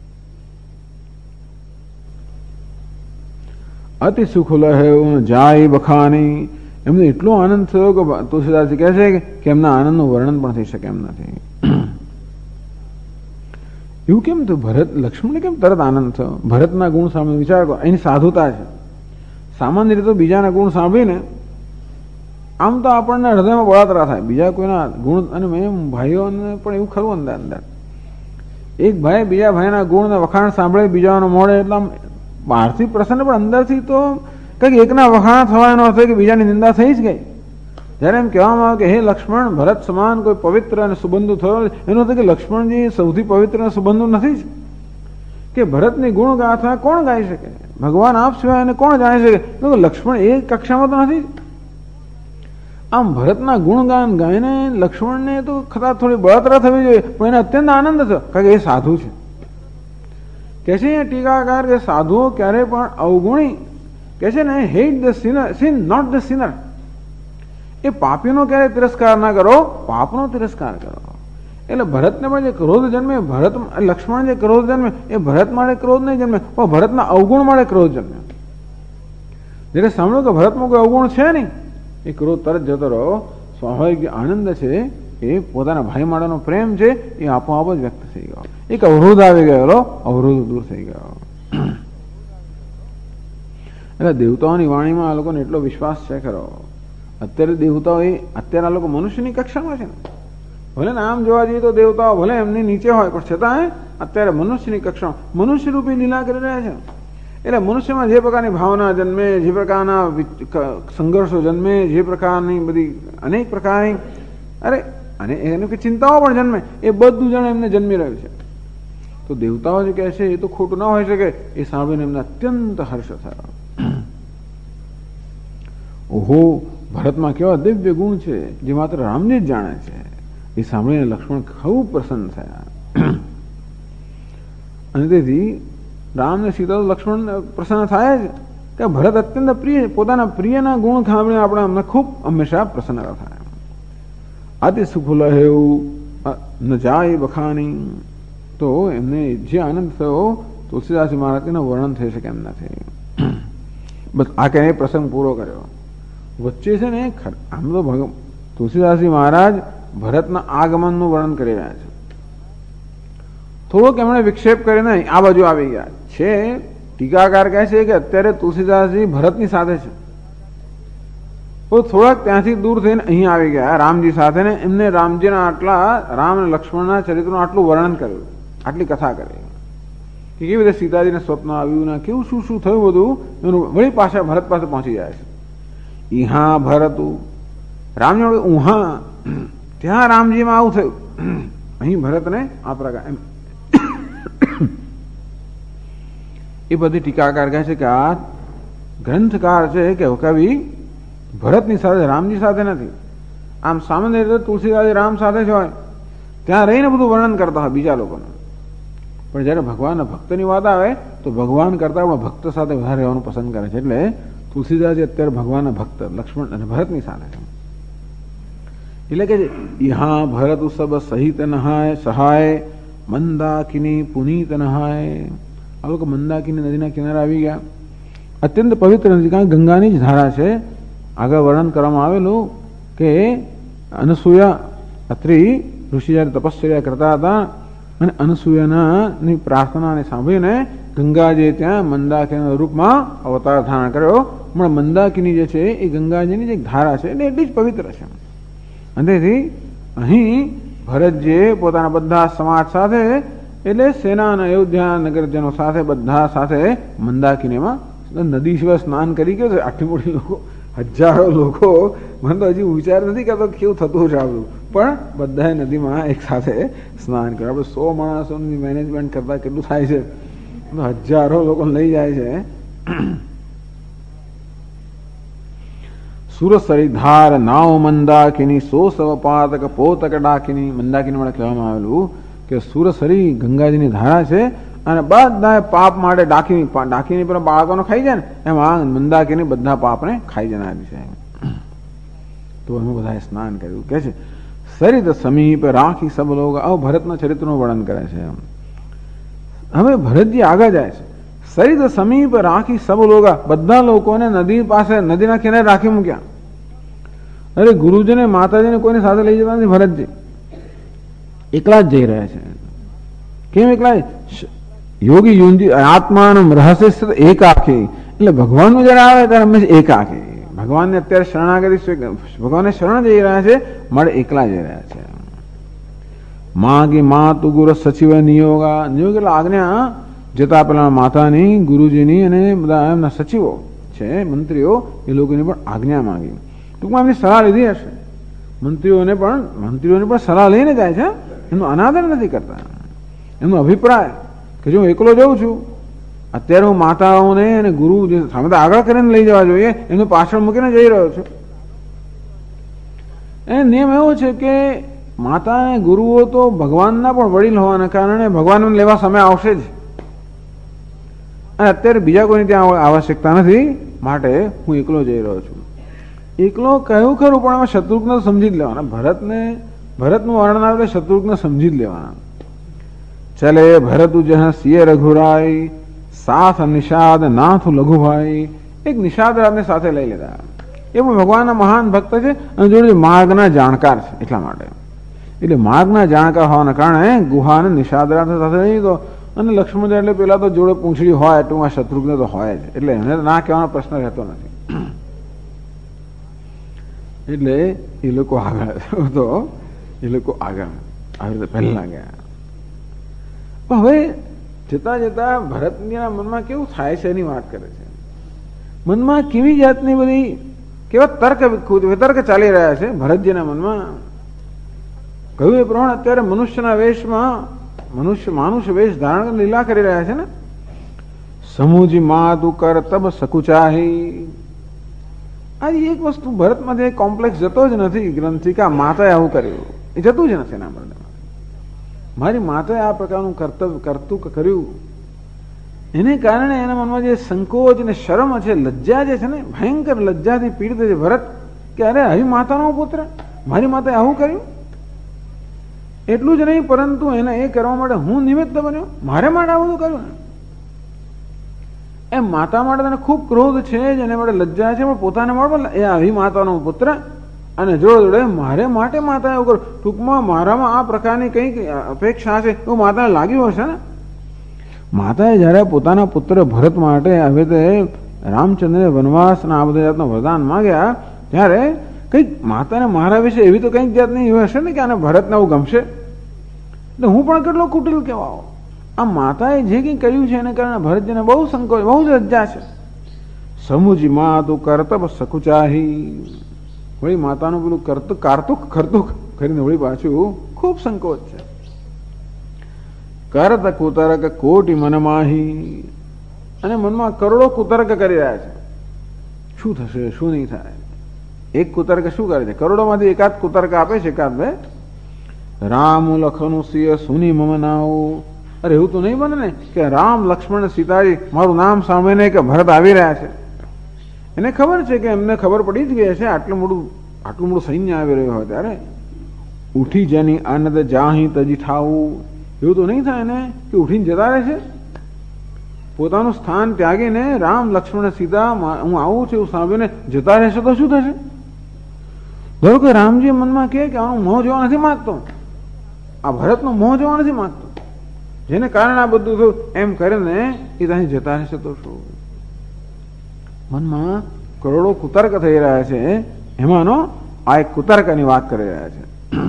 અતિ સુખ લહેવું જાય બખાની, એમને એટલો આનંદ થયો કે તુલસીદાસજી કહે છે કે એમના આનંદનું વર્ણન પણ થઈ શકે એમ નથી. એવું કેમ થયું? ભરત લક્ષ્મણને કેમ તરત આનંદ થયો? ભરતના ગુણ સામે વિચાર કરો, એની સાધુતા છે. સામાન્ય રીતે બીજાના ગુણ સાંભળીને આમ તો આપણને હૃદયમાં બળાતરા થાય બીજા કોઈના ગુણ. અને મેં ભાઈઓને પણ એવું ખરું અંદર અંદર, એક ભાઈ બીજા ભાઈના ગુણ વખાણ સાંભળે બીજાનો મોડે, એટલે આમ બહારથી પ્રસન્ન પણ અંદરથી તો કંઈક એકના વખાણ થવા એનો અર્થ કે બીજાની નિંદા થઈ જ ગઈ. જ્યારે એમ કહેવામાં આવે કે હે લક્ષ્મણ, ભરત સમાન કોઈ પવિત્ર અને સુબંધુ થયો, એનો અર્થ કે લક્ષ્મણજી સૌથી પવિત્ર અને સુબંધુ નથી જ. કે ભરતની ગુણ ગાથા કોણ ગાઈ શકે? ભગવાન આપ સિવાય એને કોણ જાણી શકે? લક્ષ્મણ એ કક્ષામાં તો નથી. આમ ભરતના ગુણગાન ગાઈને લક્ષ્મણને તો કદાચ થોડી બળતરા થવી જોઈએ, પણ એને અત્યંત આનંદ થયો, કારણ કે એ સાધુ છે. કે છે ટીકાકાર કે સાધુઓ ક્યારે પણ અવગુણી, કે છે ને, hate the sinner, sin not the sinner. એ પાપીનો ક્યારે તિરસ્કાર ના કરો, પાપનો તિરસ્કાર કરો. એટલે ભરતને પણ જે ક્રોધ જન્મે, ભરત લક્ષ્મણ જે ક્રોધ જન્મે એ ભરત માટે ક્રોધ નહીં જન્મે, પણ ભરતના અવગુણ માટે ક્રોધ જન્મે. જ્યારે સાંભળ્યું કે ભરતમાં કોઈ અવગુણ છે નહીં, એ ક્રોધ તરત જતો રહ્યો. સ્વાભાવિક જે આનંદ છે એ પોતાના ભાઈ માટેનો પ્રેમ છે એ આપોઆપ જ વ્યક્ત થઈ ગયો. એક અવરોધ આવી ગયો, અવરોધ દૂર થઈ ગયો. એટલે દેવતાઓની વાણીમાં આ લોકોને એટલો વિશ્વાસ છે ખરો. અત્યારે દેવતાઓ અત્યારે આ લોકો મનુષ્યની કક્ષામાં છે ને, ભલે ને આમ જોવા જઈએ તો દેવતાઓ ભલે એમની નીચે હોય, પણ છતાં અત્યારે મનુષ્યની કક્ષામાં મનુષ્ય રૂપી લીલા કરી રહ્યા છે. એટલે મનુષ્યમાં જે પ્રકારની ભાવના જન્મે, જે પ્રકારના સંઘર્ષો જન્મે, જે પ્રકારની બધી અનેક પ્રકારની અને એની ચિંતાઓ પણ જન્મે, એ બધું જાણે એમને જન્મી રહ્યું છે. તો દેવતાઓ જે કહે છે એ તો ખોટું ના હોઈ શકે. એ સાંભળીને એમને અત્યંત હર્ષ થયો. ઓહો, ભરતમાં કેવા દિવ્ય ગુણ છે જે માત્ર રામજી જ જાણે છે. એ સાંભળીને લક્ષ્મણ ખૂબ પ્રસન્ન થયા. અને તેથી રામ ને સીતા તો લક્ષ્મણ પ્રસન્ન થાય જ કે ભરત અત્યંત પ્રિય, પોતાના પ્રિયના ગુણ સાંભળીને આપણે અમને ખૂબ હંમેશા પ્રસન્ન થાય. અતિ સુખ લહેવું ન જાય બખાની. તો એમને જે આનંદ થયો તુલસીદાસજી મહારાજ એનું વર્ણન થઈ શકે એમ નથી. બસ આ કઈ પ્રસંગ પૂરો કર્યો. વચ્ચે છે ને આમ તો તુલસીદાસજી મહારાજ ભરતના આગમનનું વર્ણન કરી રહ્યા છે. થોડોક એમણે વિક્ષેપ કરીને આ બાજુ આવી ગયા છે. ટીકાકાર કહે છે કે અત્યારે તુલસીદાસજી ભરતની સાથે છે, તો થોડાક ત્યાંથી દૂર થઈને અહીંયા આવી ગયા રામજી સાથે, ને એમને રામજીના આટલા, રામ અને લક્ષ્મણના ચરિત્રનું આટલું વર્ણન કર્યું, આટલી કથા કરી કે કેવી રીતે સીતાજીને સ્વપ્ન આવ્યું ને કેવું શું શું થયું બધું. એનું વળી પાછા ભરત પાસે પહોંચી જાય છે. ઈહા ભરતું, રામજી ઉહા, ત્યાં રામજીમાં આવું થયું, અહીં ભરતને આ પ્રકાર. એ બધી ટીકાકાર કહે છે કે આ ગ્રંથકાર છે કે કવિ ભરતની સાથે, રામજી સાથે નથી. આમ સામાન્ય રીતે તુલસીદાસજી રામ સાથે જ હોય, ત્યાં રહીને બધું વર્ણન કરતા હોય બીજા લોકોને. પણ જયારે ભગવાનના ભક્તની વાત આવે તો ભગવાન કરતા પણ ભક્ત સાથે વધારે રહેવાનું પસંદ કરે છે. એટલે તુલસીદાસજી અત્યારે ભગવાનના ભક્ત લક્ષ્મણ અને ભરતની સાથે છે. એટલે કે ઈહા ભરત સબ સહિત નહાય સહાય મંદાકિની પુનીત નહાય. આ લોકો મંદાકિની નદીના કિનારે આવી ગયા. અત્યંત પવિત્ર નદી, કારણ ગંગાની જ ધારા છે. આગળ વર્ણન કરવામાં આવેલું કે અનસૂયા અત્રી ઋષિ જ્યારે તપશ્ચર્યા કરતા હતા અને અનસૂયાની પ્રાર્થનાને સાંભળીને ગંગાજી ત્યાં મંદાકિનીના રૂપમાં અવતાર ધારણ કર્યો. પણ મંદાકિની જે છે એ ગંગાજીની જે ધારા છે એટલે એટલી જ પવિત્ર છે. અને તેથી અહીં ભરતજીએ પોતાના બધા સમાજ સાથે, એટલે સેના અને અયોધ્યા નગરજનો સાથે બધા સાથે મંદાકિનીમાં નદી સિવાય સ્નાન કરી ગયો. આટલી મોટી લોકો, હજારો લોકો, મને તો હજી વિચાર નથી કરતો કેવું થતું છે આપણું, પણ બધાએ નદીમાં એક સાથે સ્નાન કર્યું. આપણે 100 માણસોની મેનેજમેન્ટ કરતા કેટલું થાય છે, હજારો લોકો લઈ જાય છે. સુરસરી ધાર નાવ મંદાકિની સો સવ પાતક પોતક ડાકિની. મંદાકિની માટે કહેવામાં આવેલું કે સુરસરી ગંગાજીની ધારા છે અને બધા પાપ માટે ડાકીની પર બાળકોને ખાઈ જાય ને એમ આ મંદાકીની બધા પાપને ખાઈ જનારી છે. તો એમાં બધાએ સ્નાન કર્યું. કે છે સરિત સમીપ રાખી સબ લોગ. ભરતના ચરિત્રનું વર્ણન કરે છે. હવે ભરતજી આગળ જાય છે. સરિત સમીપ રાખી સબ લોગા. બધા લોકોને નદી પાસે નદીના કિનારે રાખી મૂક્યા. અરે ગુરુજીને માતાજીને કોઈને સાથે લઈ જતા નથી. ભરતજી એકલા જ જઈ રહ્યા છે. કેમ એકલા? યોગી યુંજી આત્માનમ રહસ્ય એકાકી. એટલે ભગવાનનું જયારે આવે ત્યારે હંમેશા એકાકી. ભગવાનને અત્યારે શરણાગતિ ભગવાનને શરણ જઈ રહ્યા છે, મળે એકલા જઈ રહ્યા છે. માગી માતુ ગુરુ સચિવ નિયોગા. નિયોગ એટલે આજ્ઞા જતા પેલા માતાની, ગુરુજીની અને બધા એમના સચિવો છે, મંત્રીઓ, એ લોકોની પણ આજ્ઞા માંગી. ટૂંકમાં એમની સલાહ લીધી હશે. મંત્રીઓને પણ સલાહ લઈને જાય છે. એનું અનાદર નથી કરતા. એનો અભિપ્રાય કે જો હું એકલો જઉં છું, અત્યારે હું માતાઓને અને ગુરુ જે સામે તો આગળ કરીને લઈ જવા જોઈએ, એનું પાછળ મૂકીને જઈ રહ્યો છું. એ નિયમ એવો છે કે માતા અને ગુરુઓ તો ભગવાનના પણ વડીલ હોવાના કારણે ભગવાનને લેવા સમય આવશે જ. અને અત્યારે બીજા કોઈની ત્યાં આવશ્યકતા નથી, માટે હું એકલો જઈ રહ્યો છું. એકલો કહ્યું ખરું, પણ એમાં શત્રુઘ્ન સમજી જ લેવાના. ભરતનું વર્ણન આવે શત્રુઘ્ન સમજી જ લેવાના. ચલે ભરત જહ સિય રઘુરાય સાથ નિષાદ નાથ લઘુભાઈ. એક નિષાદ રામને સાથે લઈ લીધા. એ પણ ભગવાનના મહાન ભક્ત છે અને જોડે માર્ગના જાણકાર છે. એટલા માટે એટલે માર્ગના જાણકાર હોવાના કારણે ગુહાને નિષાદ સાથે લઈ લીધો. અને લક્ષ્મણ એટલે પેલા તો જોડે પૂંછડી હોય, ટૂંકમાં શત્રુઘ્ન તો હોય જ. એટલે એને ના કહેવાનો પ્રશ્ન રહેતો નથી. એટલે એ લોકો આગળ આવી રીતે પહેલા ગયા. હવે જતા જતા ભરતના મનમાં કેવું થાય છે એની વાત કરે છે. મનમાં કેવી જાતની બધી કેવા વિતર્ક ચાલી રહ્યા છે ભરતજીના મનમાં. કહ્યું એ પ્રમાણે અત્યારે મનુષ્યના વેશમાં માનુષ્ય વેશ ધારણ કરી લીલા કરી રહ્યા છે ને. સમૂજી માતુ કર તબ સકુચાહી. આજે એક વસ્તુ ભરતમાંથી કોમ્પ્લેક્સ જતો જ નથી ગ્રંથિકા. માતાએ આવું કર્યું એ જતું જ નથી એના મનમાં. મારી માતાએ આ પ્રકારનું કરતું કર્યું, એને કારણે એના મનમાં જે સંકોચ અને શરમ છે, લજ્જા જે છે ને, ભયંકર લજ્જાથી પીડિત છે ભરત. કે અરે હજી માતાનો પુત્ર, મારી માતાએ આવું કર્યું. એટલું જ નહીં, પરંતુ એને એ કરવા માટે હું નિમિત્ત બન્યો. મારે માટે આવું કર્યું ને. એમ માતા માટે તને ખૂબ ક્રોધ છે, જેને માટે લજ્જા છે, પણ પોતાને માટે એ આવી માતાનો પુત્ર અને જોડે મારે માટે માતા એવું કરું. ટૂંકમાં મારામાં આ પ્રકારની કંઈક અપેક્ષા છે એવું માતાને લાગ્યું હશે ને. માતાએ જયારે પોતાના પુત્ર ભરત માટે હવે તે રામચંદ્રને વનવાસના આ બધા જાતનું વરદાન માંગ્યા, ત્યારે કંઈક માતાને મારા વિશે એવી તો કંઈક જાતની એવી હશે ને કે આને ભરતને આવું ગમશે. એટલે હું પણ કેટલો કુટિલ કહેવાઓ. આ માતાએ જે કંઈ કર્યું છે એને કારણે ભરતજીને બહુ સંકોચ, બહુ જ લજ્જા છે. સમુજી મા તું કરતબ સકુચાહી. વળી માતાનું પેલું કારતુક કરીને વળી પાછું ખૂબ સંકોચ છે. કરત કુતર્ક કોટી મનમાહી. અને મનમાં કરોડો કુતર્ક કરી રહ્યા છે. શું થશે, શું નહીં થાય. એક કુતર્ક શું કરે છે? કરોડોમાંથી એકાદ કુતર્ક આપે છે, એકાદ બે. રામ લખનું સિંહ સુની મમનાઓ. અરે એવું તો નહીં બને ને કે રામ લક્ષ્મણ સીતાજી મારું નામ સાંભળીને કે ભરત આવી રહ્યા છે. એને ખબર છે કે એમને ખબર પડી જ ગઈ છે આટલું મોટું સૈન્ય આવી રહ્યું હોય ત્યારે ઉઠી જેની આનંદ જાહી તજી ઠાવું. એવું તો નહીં થાય ને કે ઉઠીને જતા રહે છે. પોતાનું સ્થાન ત્યાગીને રામ લક્ષ્મણ સીતા હું આવું છું એવું સાંભળીને જતા રહેશે તો શું થશે? ધારો કે રામજી મનમાં કહે કે આનું મોહ જોવા નથી માંગતો, આ ભરતનો મોહ જોવા નથી માંગતો, જેને કારણે આ બધું થયું, એમ કરીને એ ત્યાં જતા રહેશે તો શું? મનમાં કરોડો કુતર્ક થઈ રહ્યા છે. એમાંનો આ એક કુતર્કની વાત કરી રહ્યા છે.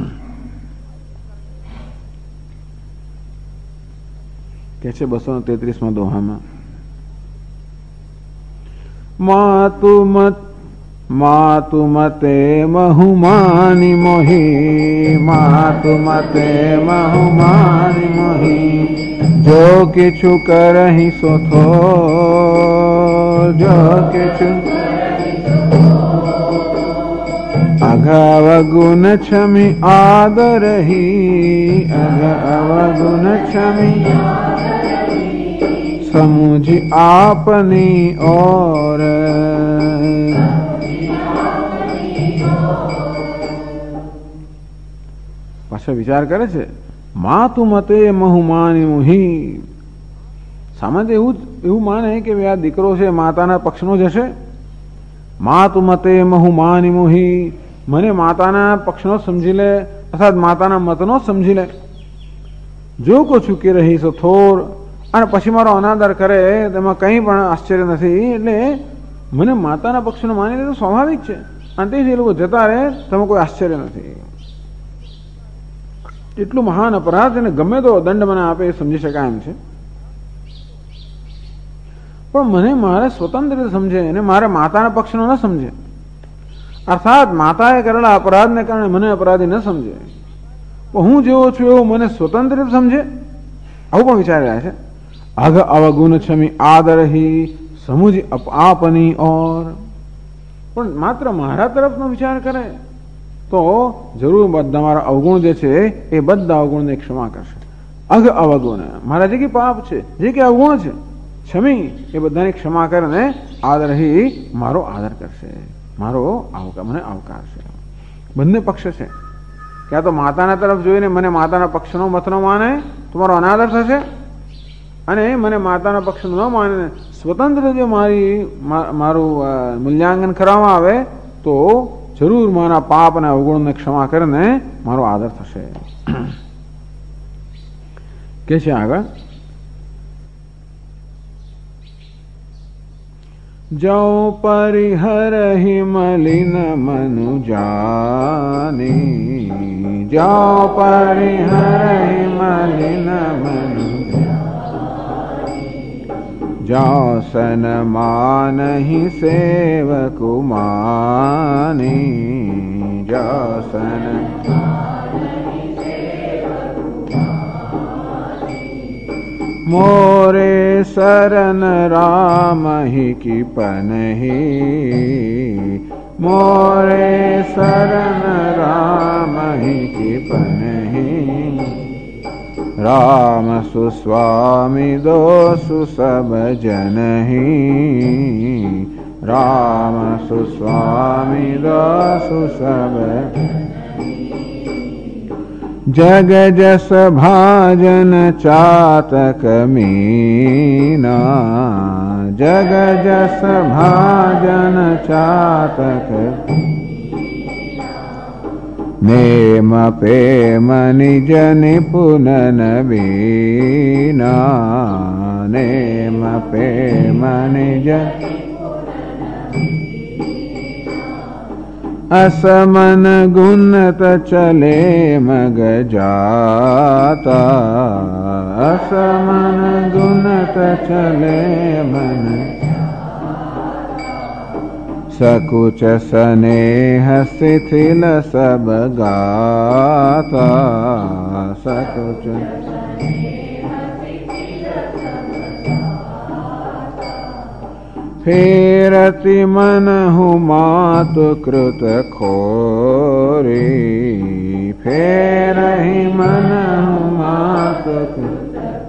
કે છે 233માં દોહામાં, માતુ મતે મહુમાની મોહી, માતુ મતે મહુમાની મોહી, જો કિછુ કરહી સોથો, જો કિછુ અઘવગુણ છમી આદરહી, અઘવગુણ છમી समुझ आपनी और પાછો વિચાર કરે છે. માતુ મતે મહુ માની મુહી. સામાન્ય એવું માને કે આ દીકરો છે માતાના પક્ષનો જ હશે. માતુ મતે મહુ માની મુહી, મને માતાના પક્ષનો સમજી લે અર્થાત માતાના મતનો સમજી લે. જો કો ચૂકી રહી સો થોર, અને પછી મારો અનાદર કરે તેમાં કંઈ પણ આશ્ચર્ય નથી. એટલે મને માતાના પક્ષનો માની લે તો સ્વાભાવિક છે, અને તેથી એ લોકો જતા રહે તેમાં કોઈ આશ્ચર્ય નથી. એટલું મહાન અપરાધ અને ગમે તો દંડ મને આપે એ સમજી શકાય એમ છે. પણ મને મારે સ્વતંત્ર રીતે સમજે અને મારે માતાના પક્ષનો ન સમજે, અર્થાત માતાએ કરેલા અપરાધને કારણે મને અપરાધી ન સમજે, હું જેવો છું એવું મને સ્વતંત્ર રીતે સમજે, આવું પણ વિચારી રહ્યા છે. અઘ અવગુણ છમી આદરહી સમુજ આપની ઓર. પણ માત્ર મારા તરફનો વિચાર કરે તો જરૂર બધા મારા અવગુણ જે છે એ બધા અવગુણને ક્ષમા કરશે. અઘ અવગુણ મારા જે કે પાપ છે, જે કે અવગુણ છે, ક્ષમી એ બધાની ક્ષમા કરીને આદરહી મારો આદર કરશે, મારો મને આવકારશે. બંને પક્ષ છે. ક્યાં તો માતાના તરફ જોઈને મને માતાના પક્ષનો મતનો માને તો મારો અનાદર થશે, અને મને માતાના પક્ષનું ન માને સ્વતંત્ર જો મારું મૂલ્યાંકન કરવામાં આવે તો જરૂર મારા પાપ અને અવગુણને ક્ષમા કરીને મારો આદર થશે. કે છે આગળ, જો પરિહરહિ મલિન મનુ જાની, જો પરિહરહિ મલિન મનુ જાઓ સન માનહી સેવકુમાની, જાઓ સન मोरे शरण राम ही की पनही, मोरे शरण राम ही की पनही, राम सुस्वामी दोसु सब जनही, राम सुस्वामी दोसु सब जग जस भाजन चातक मीना, जग जस भाजन चातक नेम प्रेम निज निपुन बीना, नेम प्रेम निज असमन गुणत चले मग जाता, असमन गुणत चले मन सकुच स्नेह शिथिल सब गाता, सकुच फेरति मन हूँ मातु कृत खोरी, फेरहि मन हूँ मातु कृत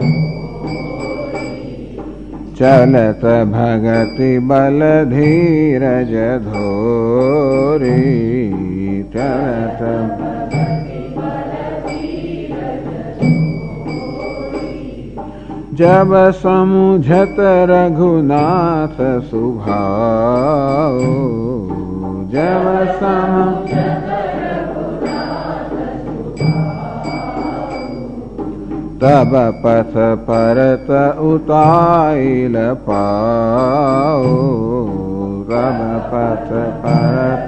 चलत भगति बल धीरज धोरी, चलत जब समुझत रघुनाथ सुभाओ, जब समुझत रघुनाथ सुभाओ, तब पथ परत उताइल पाओ, तब पथ परत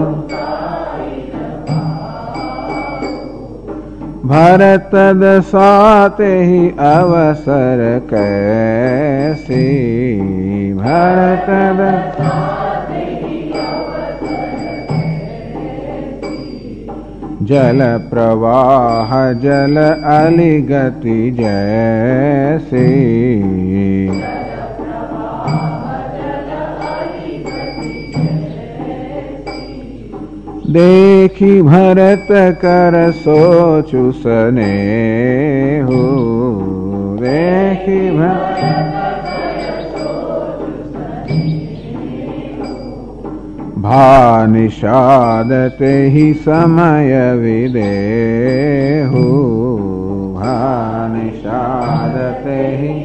भरत दसाते ही अवसर कैसी, भरत दसाते ही अवसर कैसी, जल प्रवाह जल अलिगति जैसी, देखी भरत कर सोचु स्नेहु, देखी भरत भा निषादते ही समय विदेहु भा निषादते ही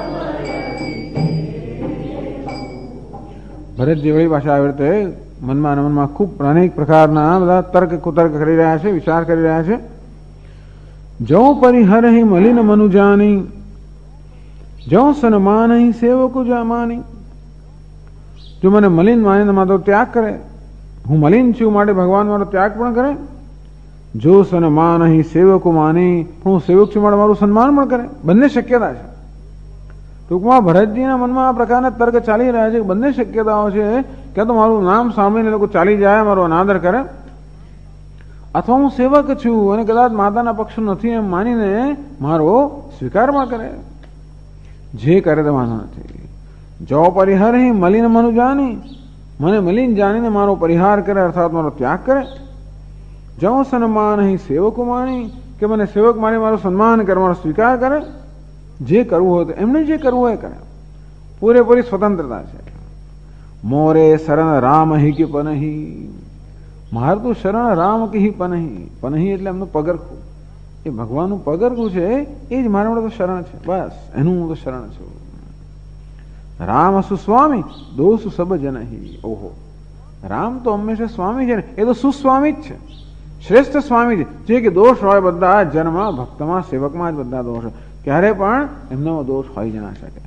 ભરતજી વળી પાછા આવી રીતે મનમાં અને મનમાં ખૂબ અનેક પ્રકારના બધા તર્ક કુતર્ક કરી રહ્યા છે, વિચાર કરી રહ્યા છે. જો પરિહરહિ મલિન મનુજાની જો સન્માનહિ સેવકો જામાની. જો મને મલિન માનીને મારો ત્યાગ કરે, હું મલિન છું માટે ભગવાન મારો ત્યાગ પણ કરે. જો સન્માનહિ સેવકો માની, પણ હું સેવક છું માટે મારું સન્માન પણ કરે. બંને શક્યતા છે. ટૂંકમાં ભરતજીના મનમાં આ પ્રકારના તર્ક ચાલી રહ્યા છે. બંને શક્યતાઓ છે કે તો મારું નામ સાંભળીને લોકો ચાલી જાય, મારો અનાદર કરે, અથવા હું સેવક છું અને કદાચ માતાના પક્ષ નથી એમ માનીને મારો સ્વીકાર પણ કરે. જે કરે તો વાંધો નથી. જો પરિહાર મલિન મનુ જાની, મને મલિન જાણીને મારો પરિહાર કરે અર્થાત મારો ત્યાગ કરે. જો સન્માન અહીં સેવકો માણી, કે મને સેવક માની મારો સન્માન કરે, મારો સ્વીકાર કરે. જે કરવું હોય તો એમને જે કરવું હોય કરે. પૂરેપૂરી સ્વતંત્રતા છે. મોરે શરણ રામ હિ કે પનહી, મારું તો શરણ રામ કે હિ પનહી. પનહી એટલે એમનું પગરખું, એ ભગવાનનું પગરખું છે, એ જ મારા માટે તો શરણ છે. બસ એનું હું તો શરણ છું. રામ સુસ્વામી દોષ સબ જનહી. ઓહો, રામ તો હંમેશા સ્વામી છે ને, એ તો સુસ્વામી જ છે, શ્રેષ્ઠ સ્વામી છે. જે કે દોષ હોય બધા જન્મમાં, ભક્તમાં, સેવકમાં જ બધા દોષ હોય, ક્યારે પણ એમનો દોષ હોય જ ના શકે.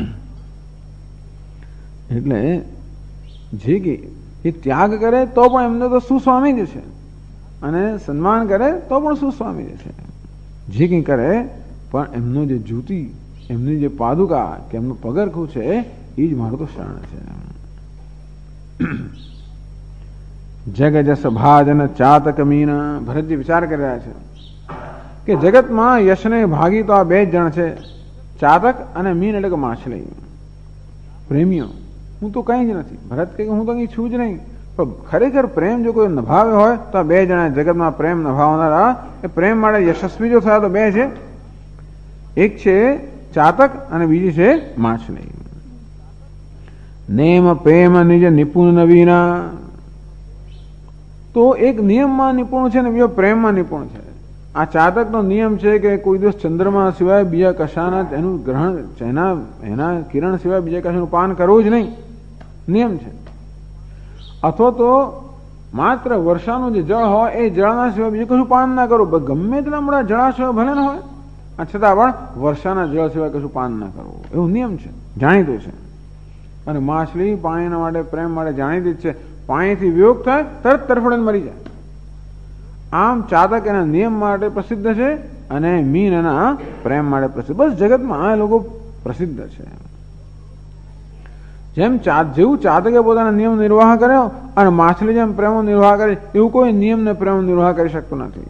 એટલે જે કે એ ત્યાગ કરે તો પણ એમને તો સુસ્વામી જ છે, અને સન્માન કરે તો પણ સુસ્વામી જ છે. જે કંઈ કરે પણ એમનું જે જૂતી, એમની જે પાદુકા કે એમનું પગરખું છે, એ જ મારું તો શરણ છે. જગ જસ ભાજન ચાતક મીન. ભરતજી વિચાર કરી રહ્યા છે કે જગતમાં યશને ભાગી તો આ બે જ જણ છે, ચાતક અને મીન એટલે કે માછલી. પ્રેમીઓ હું તો કંઈ જ નથી. ભરત કહે હું તો કંઈ છું જ નહીં. પણ ખરેખર પ્રેમ જો કોઈ નભાવે હોય તો આ બે જણા જગતમાં પ્રેમ નભાવનારા, એ પ્રેમ માટે યશસ્વી જો થયા તો બે છે. એક છે ચાતક અને બીજી છે માછલી. નેમ પ્રેમ નિજ નિપુણ નવીના. તો એક નિયમમાં નિપુણ છે ને બીજો પ્રેમમાં નિપુણ છે. આ ચાતકનો નિયમ છે કે કોઈ દિવસ ચંદ્રમા સિવાય બીજા કશાના એનું ગ્રહણ, એના કિરણ સિવાય બીજા કશાનું પાન કરવું જ નહીં, નિયમ છે. અથવા તો માત્ર વર્ષાનું જે જળ હોય એ જળના સિવાય બીજું કશું પાન ના કરવું. ગમે તેટલા મોટા જળાશયો ભલે ન હોય, આ છતાં પણ વર્ષાના જળ સિવાય કશું પાન ના કરવું, એવું નિયમ છે, જાણીતું છે. અને માછલી પાણીના માટે, પ્રેમ માટે જાણીતી જ છે. પાણીથી વિયોગ થાય તરત તરફડીને મરી જાય. આમ ચાતક એના નિયમ માટે પ્રસિદ્ધ છે અને મીન એના પ્રેમ માટે પ્રસિદ્ધ. બસ જગતમાં આ લોકો પ્રસિદ્ધ છે. જેવું ચાતકે પોતાના નિયમ નિર્વાહ કર્યો અને માછલી જેમ પ્રેમો નિર્વાહ કરે, એવું કોઈ નિયમ ને પ્રેમ નિર્વાહ કરી શકતું નથી.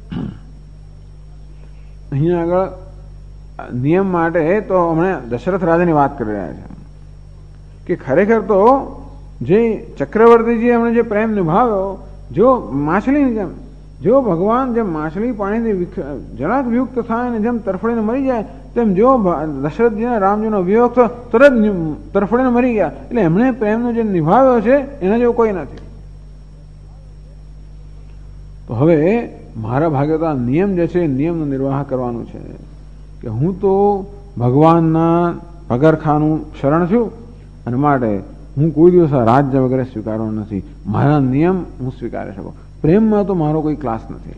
અહીંયા આગળ નિયમ માટે તો હમણાં દશરથ રાજાની વાત કરી રહ્યા છે કે ખરેખર તો જે ચક્રવર્તીજી એમણે જે પ્રેમ નિભાવ્યો, જો માછલીની જેમ, જો ભગવાન જેમ માછલી પાણીથી જરાક વિયુક્ત થાય ને જેમ તરફડીને મરી જાય, તેમ જો દશરથજીના રામજીનો વિયોગ થયો તરત તરફડીને મરી ગયા. એટલે એમણે પ્રેમનો જે નિભાવ્યો છે એના જેવું કોઈ નથી. તો હવે મારા ભાગે તો આ નિયમ જે છે, નિયમનો નિર્વાહ કરવાનું છે કે હું તો ભગવાનના પગરખાનું શરણ છું, અને માટે હું કોઈ દિવસ આ રાજ્ય વગેરે સ્વીકારવાનો નથી. મારા નિયમ હું સ્વીકારી શકું. પ્રેમમાં તો મારો કોઈ ક્લાસ નથી.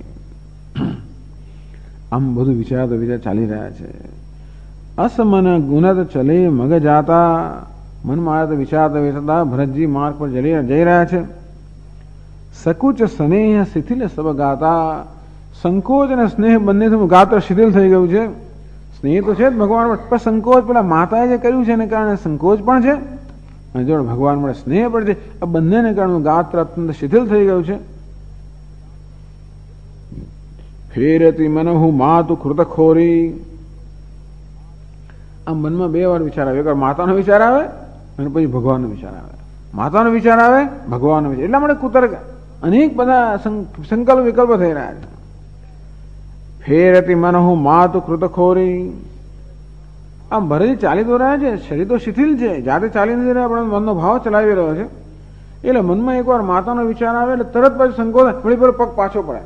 આમ બધું વિચાર ચાલી રહ્યા છે. અસમન ગુણત ચલે મગ જાતા. મનમાં વિચારતા વિચારતા ભરતજી માર્ગ પર જઈ રહ્યા છે. સકુચ સ્નેહ શિથિલ સબ ગાતા. સંકોચ અને સ્નેહ બંને ગાત્ર શિથિલ થઈ ગયું છે. સ્નેહ તો છે જ ભગવાન, પણ સંકોચ પેલા માતાએ જે કર્યું છે એને કારણે સંકોચ પણ છે, અને જો ભગવાન મળે સ્નેહ પણ છે. આ બંનેને કારણે ગાત્ર અત્યંત શિથિલ થઈ ગયું છે. ફેરતી મનહુ માતુ કૃતખોરી. આમ મનમાં બે વાર વિચાર આવે. એકવાર માતાનો વિચાર આવે અને પછી ભગવાનનો વિચાર આવે. માતાનો વિચાર આવે, ભગવાનનો વિચાર. એટલા માટે કુતર્ક અનેક બધા સંકલ્પ વિકલ્પ થઈ રહ્યા છે. ફેરતી મનહુ માતુ કૃતખોરી. આમ ભરતજી ચાલી તો રહ્યા છે, શરીર તો શિથિલ છે, જાતે ચાલી નથી રહ્યા, પણ મનનો ભાવ ચલાવી રહ્યો છે. એટલે મનમાં એકવાર માતાનો વિચાર આવે એટલે તરત પછી સંકોચ વળી પેલો પગ પાછો પડે.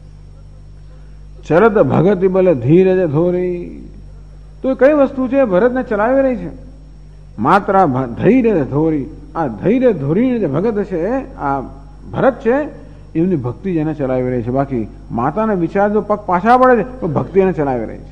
ચરત ભગતિ બલે ધીરજ ધોરી. તો એ કઈ વસ્તુ છે ભરતને ચલાવી રહી છે? માત્ર ધૈર્ય ધોરી. આ ધૈર્ય ધોરી જે ભગત છે, આ ભરત છે, એમની ભક્તિ જેને ચલાવી રહી છે. બાકી માતાના વિચાર જો પગ પાછા પડે છે તો ભક્તિ એને ચલાવી રહી છે.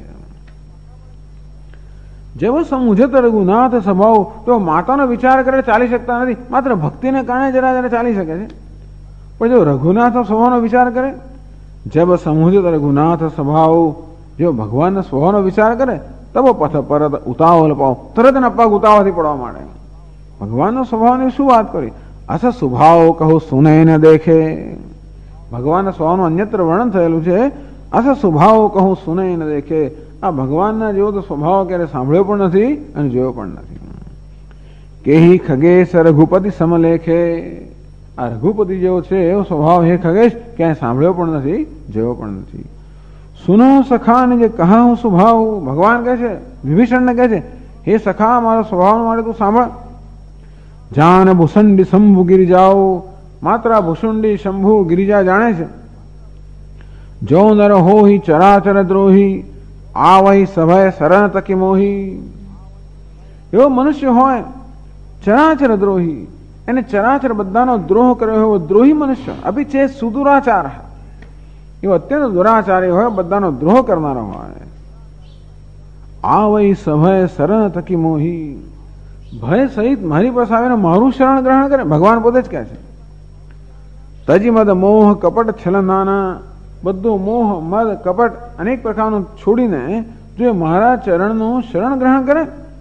જેવો સમુજત રઘુનાથ સ્વભાવ, તો માતાનો વિચાર કરે ચાલી શકતા નથી, માત્ર ભક્તિને કારણે જરા ચાલી શકે છે. પણ જો રઘુનાથ સ્વભાવનો વિચાર કરે, જબ સમુજત રઘુનાથ સ્વભાવ, જો ભગવાનના સ્વભાવનો વિચાર કરે, તબ પથ પરત ઉતાવળ પાવ, તરત એના પગ ઉતાવળથી પડવા માંડે. ભગવાનનો સ્વભાવની શું વાત કરી? અસ સ્વભાવ કહું સુને ન દેખે. ભગવાનના સ્વભાવનું અન્યત્ર વર્ણન થયેલું છે. અસ સ્વભાવ કહું સુને ન દેખે. આ ભગવાનના જેવો તો સ્વભાવ ક્યારે સાંભળ્યો પણ નથી અને જોયો પણ નથી. કેહી ખગેશ રઘુપતિ સમલેખે. આ રઘુપતિ જેવો છે એવો સ્વભાવ હે ખગેશ ક્યાંય સાંભળ્યો પણ નથી, જોયો પણ નથી. સુનો સખા ને જે કહા હું સ્વભાવ. ભગવાન કહે છે, વિભીષણને કહે છે, હે સખા મારો સ્વભાવ માટે તું સાંભળ. જાન ભૂષંડી શંભુ ગિરિજાઓ. માત્ર ભૂષુંડી શંભુ ગિરિજા જાણે છે. જો નર હોહી ચરાચર દ્રોહી, આ વહી સભય શરણ તકી મોહી. એવો મનુષ્ય હોય ચરાચર દ્રોહી, એને ચરાચર બધાનો દ્રોહ કર્યો એવો દ્રોહી મનુષ્ય. અભી છે સુદુરાચાર, એવો અત્યંત દુરાચારી હોય, બધાનો દ્રોહ કરનારો હોય. આ વહી સભય શરણ તકી મોહી. ભય સહિત મારી પાસે આવીને મારું શરણ ગ્રહણ કરે. ભગવાન પોતે જ કહે છે, તજી મદ મોહ કપટ છલનાના. બધું મોહ મદ કપટ અનેક પ્રકારનું છોડીને જો મારા ચરણનું શરણ ગ્રહણ કરે,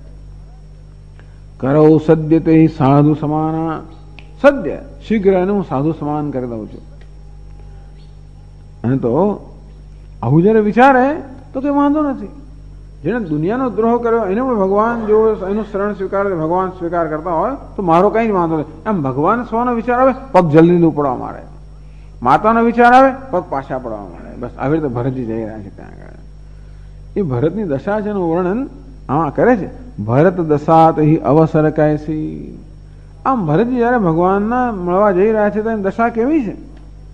કરો સદ્ય તે સાધુ સમાના. સદ્ય શીઘ્ર એને હું સાધુ સમાન કરી દઉં છું. અને તો આવું જયારે વિચારે તો કઈ વાંધો નથી. જેને દુનિયાનો દ્રોહ કર્યો એને પણ ભગવાન જો એનું શરણ સ્વીકાર, ભગવાન સ્વીકાર કરતા હોય તો મારો કઈ જ વાંધો નહીં. એમ ભગવાન સ્વનો વિચાર આવે પગ જલ્દી ઉપડવા માંડે, માતાનો વિચાર આવે પગ પાછા પડવા માંડે. બસ આવી રીતે ભરતજી જઈ રહ્યા છે ત્યાં આગળ. એ ભરતની દશા છે એનું વર્ણન આમાં કરે છે. ભરત દશા તહી અવસર કૈસી. આમ ભરતજી જયારે ભગવાનના મળવા જઈ રહ્યા છે તેની દશા કેવી છે?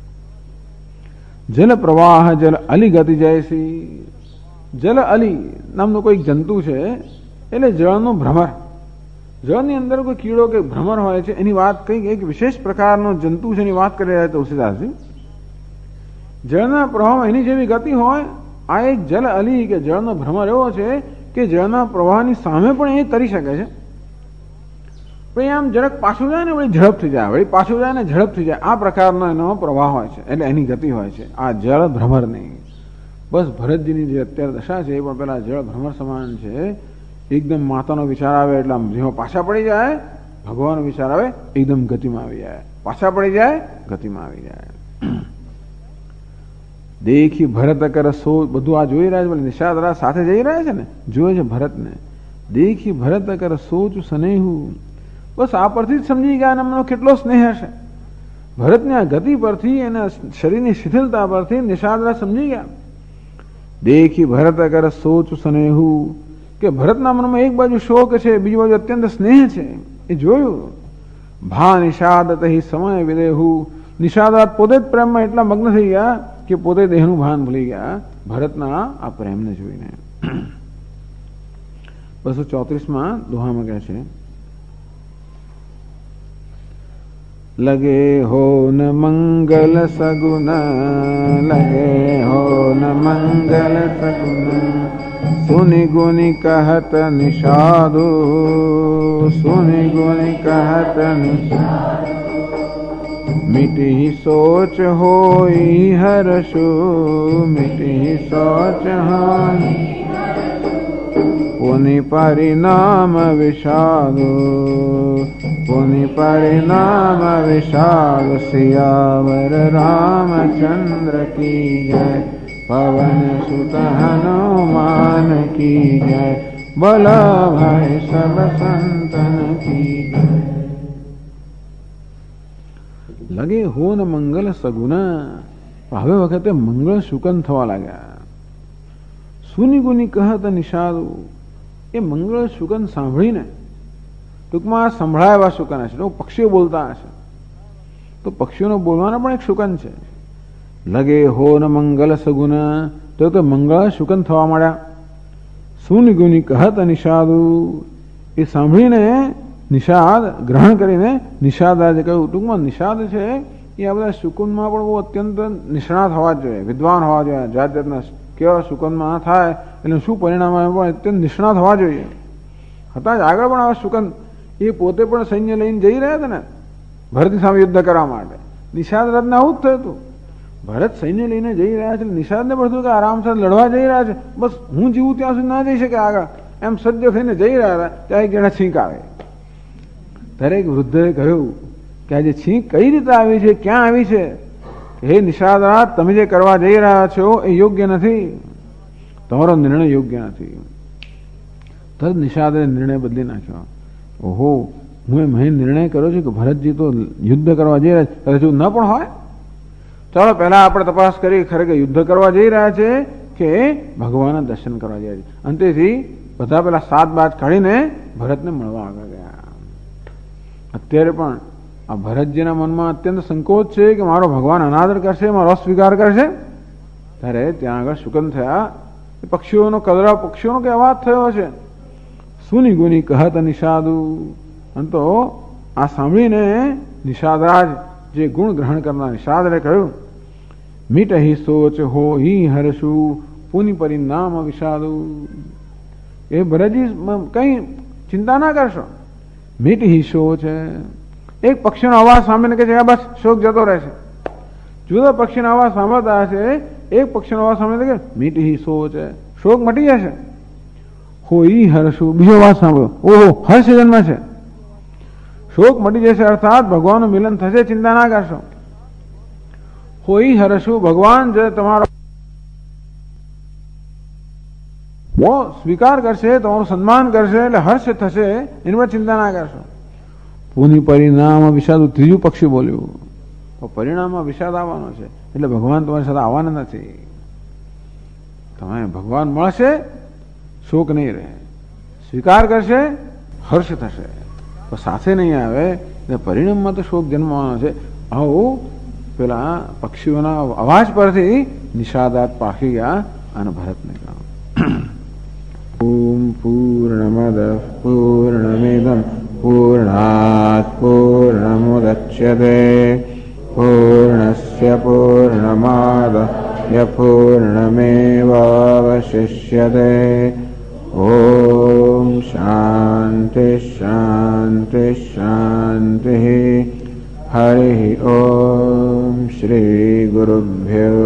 જલ પ્રવાહ જલ અલી ગતિ જયસી. જલ અલી નામનું કોઈ જંતુ છે, એટલે જળનું ભ્રમર. જળની અંદર કોઈ કીડો કે ભ્રમર હોય છે, એની વાત કંઈક એક વિશેષ પ્રકારનો જંતુ છે એની વાત કરી રહ્યા છે તુલસીદાસજી. જળના પ્રવાહમાં એની જેવી ગતિ હોય. આ એક જલ અલી કે જળનો ભ્રમર એવો છે કે જળના પ્રવાહની સામે પણ એ તરી શકે છે. પછી આમ જરાક પાછું જાય ને વળી ઝડપ થઈ જાય, વળી પાછું જાય ને ઝડપ થઈ જાય. આ પ્રકારનો એનો પ્રવાહ હોય છે, એટલે એની ગતિ હોય છે. આ જળ ભ્રમર નહીં. બસ ભરતજીની જે અત્યારે દશા છે એ પણ પેલા જળ ભ્રમર સમાન છે. એકદમ માતાનો વિચાર આવે એટલે આમ જેમાં પાછા પડી જાય, ભગવાનનો વિચાર આવે એકદમ ગતિમાં આવી જાય, પાછા પડી જાય ગતિમાં આવી જાય. દેખી ભરત કર સો. બધું આ જોઈ રહ્યા છે, નિષાદરા સાથે જઈ રહ્યા છે ને, જોયે છે ભરતને. દેખી ભરત કર સોચ સ્નેહુ. બસ આ પરથી જ સમજી ગયા એમનો કેટલો સ્નેહ હશે. ભરતની આ ગતિ પરથી, એના શરીરની શિથિલતા પરથી નિષાદરા સમજી ગયા. દેખી ભરત કર સોચ સ્નેહુ, કે ભરતના મનમાં એક બાજુ શોક છે, બીજી બાજુ અત્યંત સ્નેહ છે. એ જોયું. ભા નિષાદ તહી સમય વિદેહુ. નિષાદરા પોતે જ પ્રેમમાં એટલા મગ્ન થઈ ગયા કે પોતે દેહનું ભાન ભૂલી ગયા ભરતના આ પ્રેમને જોઈને. 234માં દોહામાં કહે છે, લગે હો ન મંગલ સગુન, લગે હો ન મંગલ સગુન, સુનિ ગુનિ કહત નિષાદુ, સુનિ ગુનિ કહત નિષાદુ. मिटी सोच होई हर्षु, मिटी सोच होई पुनि परिणाम विषादु, पुनि परिणाम विषादु. सियावर रामचंद्र की जय, पवन सुत हनुमान की जय, बोलो भाई सब संतन की जय. લગે હો ને મંગલ સગુના. હવે વખતે મંગળ શુકન થવા લાગ્યા. સુની ગુની કહત નિષાદુ. એ મંગળ શુકન સાંભળીને, ટૂંકમાં સંભળાય એવા શુકન હશે, પક્ષીઓ બોલતા હશે. તો પક્ષીઓનો બોલવાનો પણ એક શુકન છે. લગે હો ન મંગલ સગુન, તો મંગળ શુકન થવા માંડ્યા. સુનિગુની કહત નિષાદુ, એ સાંભળીને નિષાદ ગ્રહણ કરીને નિષાદ આજે કહ્યું. ટૂંકમાં નિષાદ છે એ આ બધા શુકનમાં પણ બહુ અત્યંત નિષ્ણાત હોવા જોઈએ, વિદ્વાન હોવા જોઈએ. જાત જાતના કેવા શુકનમાં થાય એટલે શું પરિણામ આવે પણ અત્યંત નિષ્ણાત હોવા જોઈએ. હતા જ આગળ પણ આવા શુકન એ પોતે પણ સૈન્ય લઈને જઈ રહ્યા હતા ને ભરતની સામે યુદ્ધ કરવા માટે. નિષાદ રથને આવું જ થયું હતું. ભરત સૈન્ય લઈને જઈ રહ્યા છે, નિષાદને પડતું કે આરામસર લડવા જઈ રહ્યા છે, બસ હું જીવું ત્યાં સુધી ના જઈ શકે આગળ, એમ સજ્જ થઈને જઈ રહ્યા હતા. ત્યાં એક જણા છીંક આવે. દરેક વૃદ્ધએ કહ્યું કે આજે છીંક કઈ રીતે આવી છે, ક્યાં આવી છે? હે નિષાદરાજ, તમે જે કરવા જઈ રહ્યા છો એ યોગ્ય નથી, તમારો નિર્ણય યોગ્ય નથી. તરત નિષાદે નિર્ણય બદલી નાખ્યો. ઓહો, હું મેં નિર્ણય કર્યો છે કે ભરતજી તો યુદ્ધ કરવા જઈ રહ્યા છે, હજુ ન પણ હોય. ચાલો પહેલા આપણે તપાસ કરી ખરેખર યુદ્ધ કરવા જઈ રહ્યા છે કે ભગવાનના દર્શન કરવા જઈ રહ્યા છે. અંતેથી બધા પેલા સાત બાદ કાઢીને ભરતને મળવા આગળ ગયા. અત્યારે પણ આ ભરતજીના મનમાં અત્યંત સંકોચ છે કે મારો ભગવાન અનાદર કરશે, મારો અસ્વીકાર કરશે. ત્યારે ત્યાં આગળ શુકન થયા. પક્ષીઓનો કલરવ, પક્ષીઓનો કે અવાજ થયો છે. સુની ગુની કહત નિષાદુ. તો આ સાંભળીને નિષાદરાજ, જે ગુણ ગ્રહણ કરનાર નિષાદે કહ્યું, મીટ હિ સોચ હો હિ હર્ષુ પુનિ પરિણામ વિષાદુ. એ ભરતજી કઈ ચિંતા ના કરશો. મીટ હિ સોચ, એક પક્ષીનો અવાજ સાંભળીને કે છે બસ શોક જતો રહેશે. જુદા પક્ષીનો અવાજ સાંભળતા હશે, એક પક્ષીનો અવાજ સાંભળે કે મીટ હિ સોચ, શોક મટી જશે. હો ઈ હર્ષુ, બીજો અવાજ સાંભળ્યો, ઓહો હર્ષ જન્મ છે, શોક મટી જશે, અર્થાત ભગવાનનું મિલન થશે, ચિંતા ના કરશો. હોય હરશું, ભગવાન જે તમારો સ્વીકાર કરશે, તમારું સન્માન કરશે, એટલે હર્ષ થશે, એની પર ચિંતા ના કરશો. પુનિ પરિણામ વિષાદ, ત્રીજું પક્ષી બોલ્યું, પરિણામમાં વિષાદ આવવાનો છે, એટલે ભગવાન તમારી સાથે આવવાના નથી. તમે ભગવાન મળશે, શોક નહીં રહે, સ્વીકાર કરશે, હર્ષ થશે, પણ સાથે નહીં આવે એટલે પરિણામમાં તો શોક જન્મવાનો છે. આવું પેલા પક્ષીઓના અવાજ પરથી નિષાદાત પાકી ગયા અને ભરતને કહ્યું. ઓમ પૂર્ણમદ પૂર્ણમિદં પૂર્ણાત પૂર્ણમુદચ્યતે પૂર્ણસ્ય પૂર્ણમાદાય પૂર્ણમેવાવશિષ્યતે. ઓમ શાંતિ શાંતિ શાંતિ. હરિ ઓમ શ્રી ગુરુભ્યો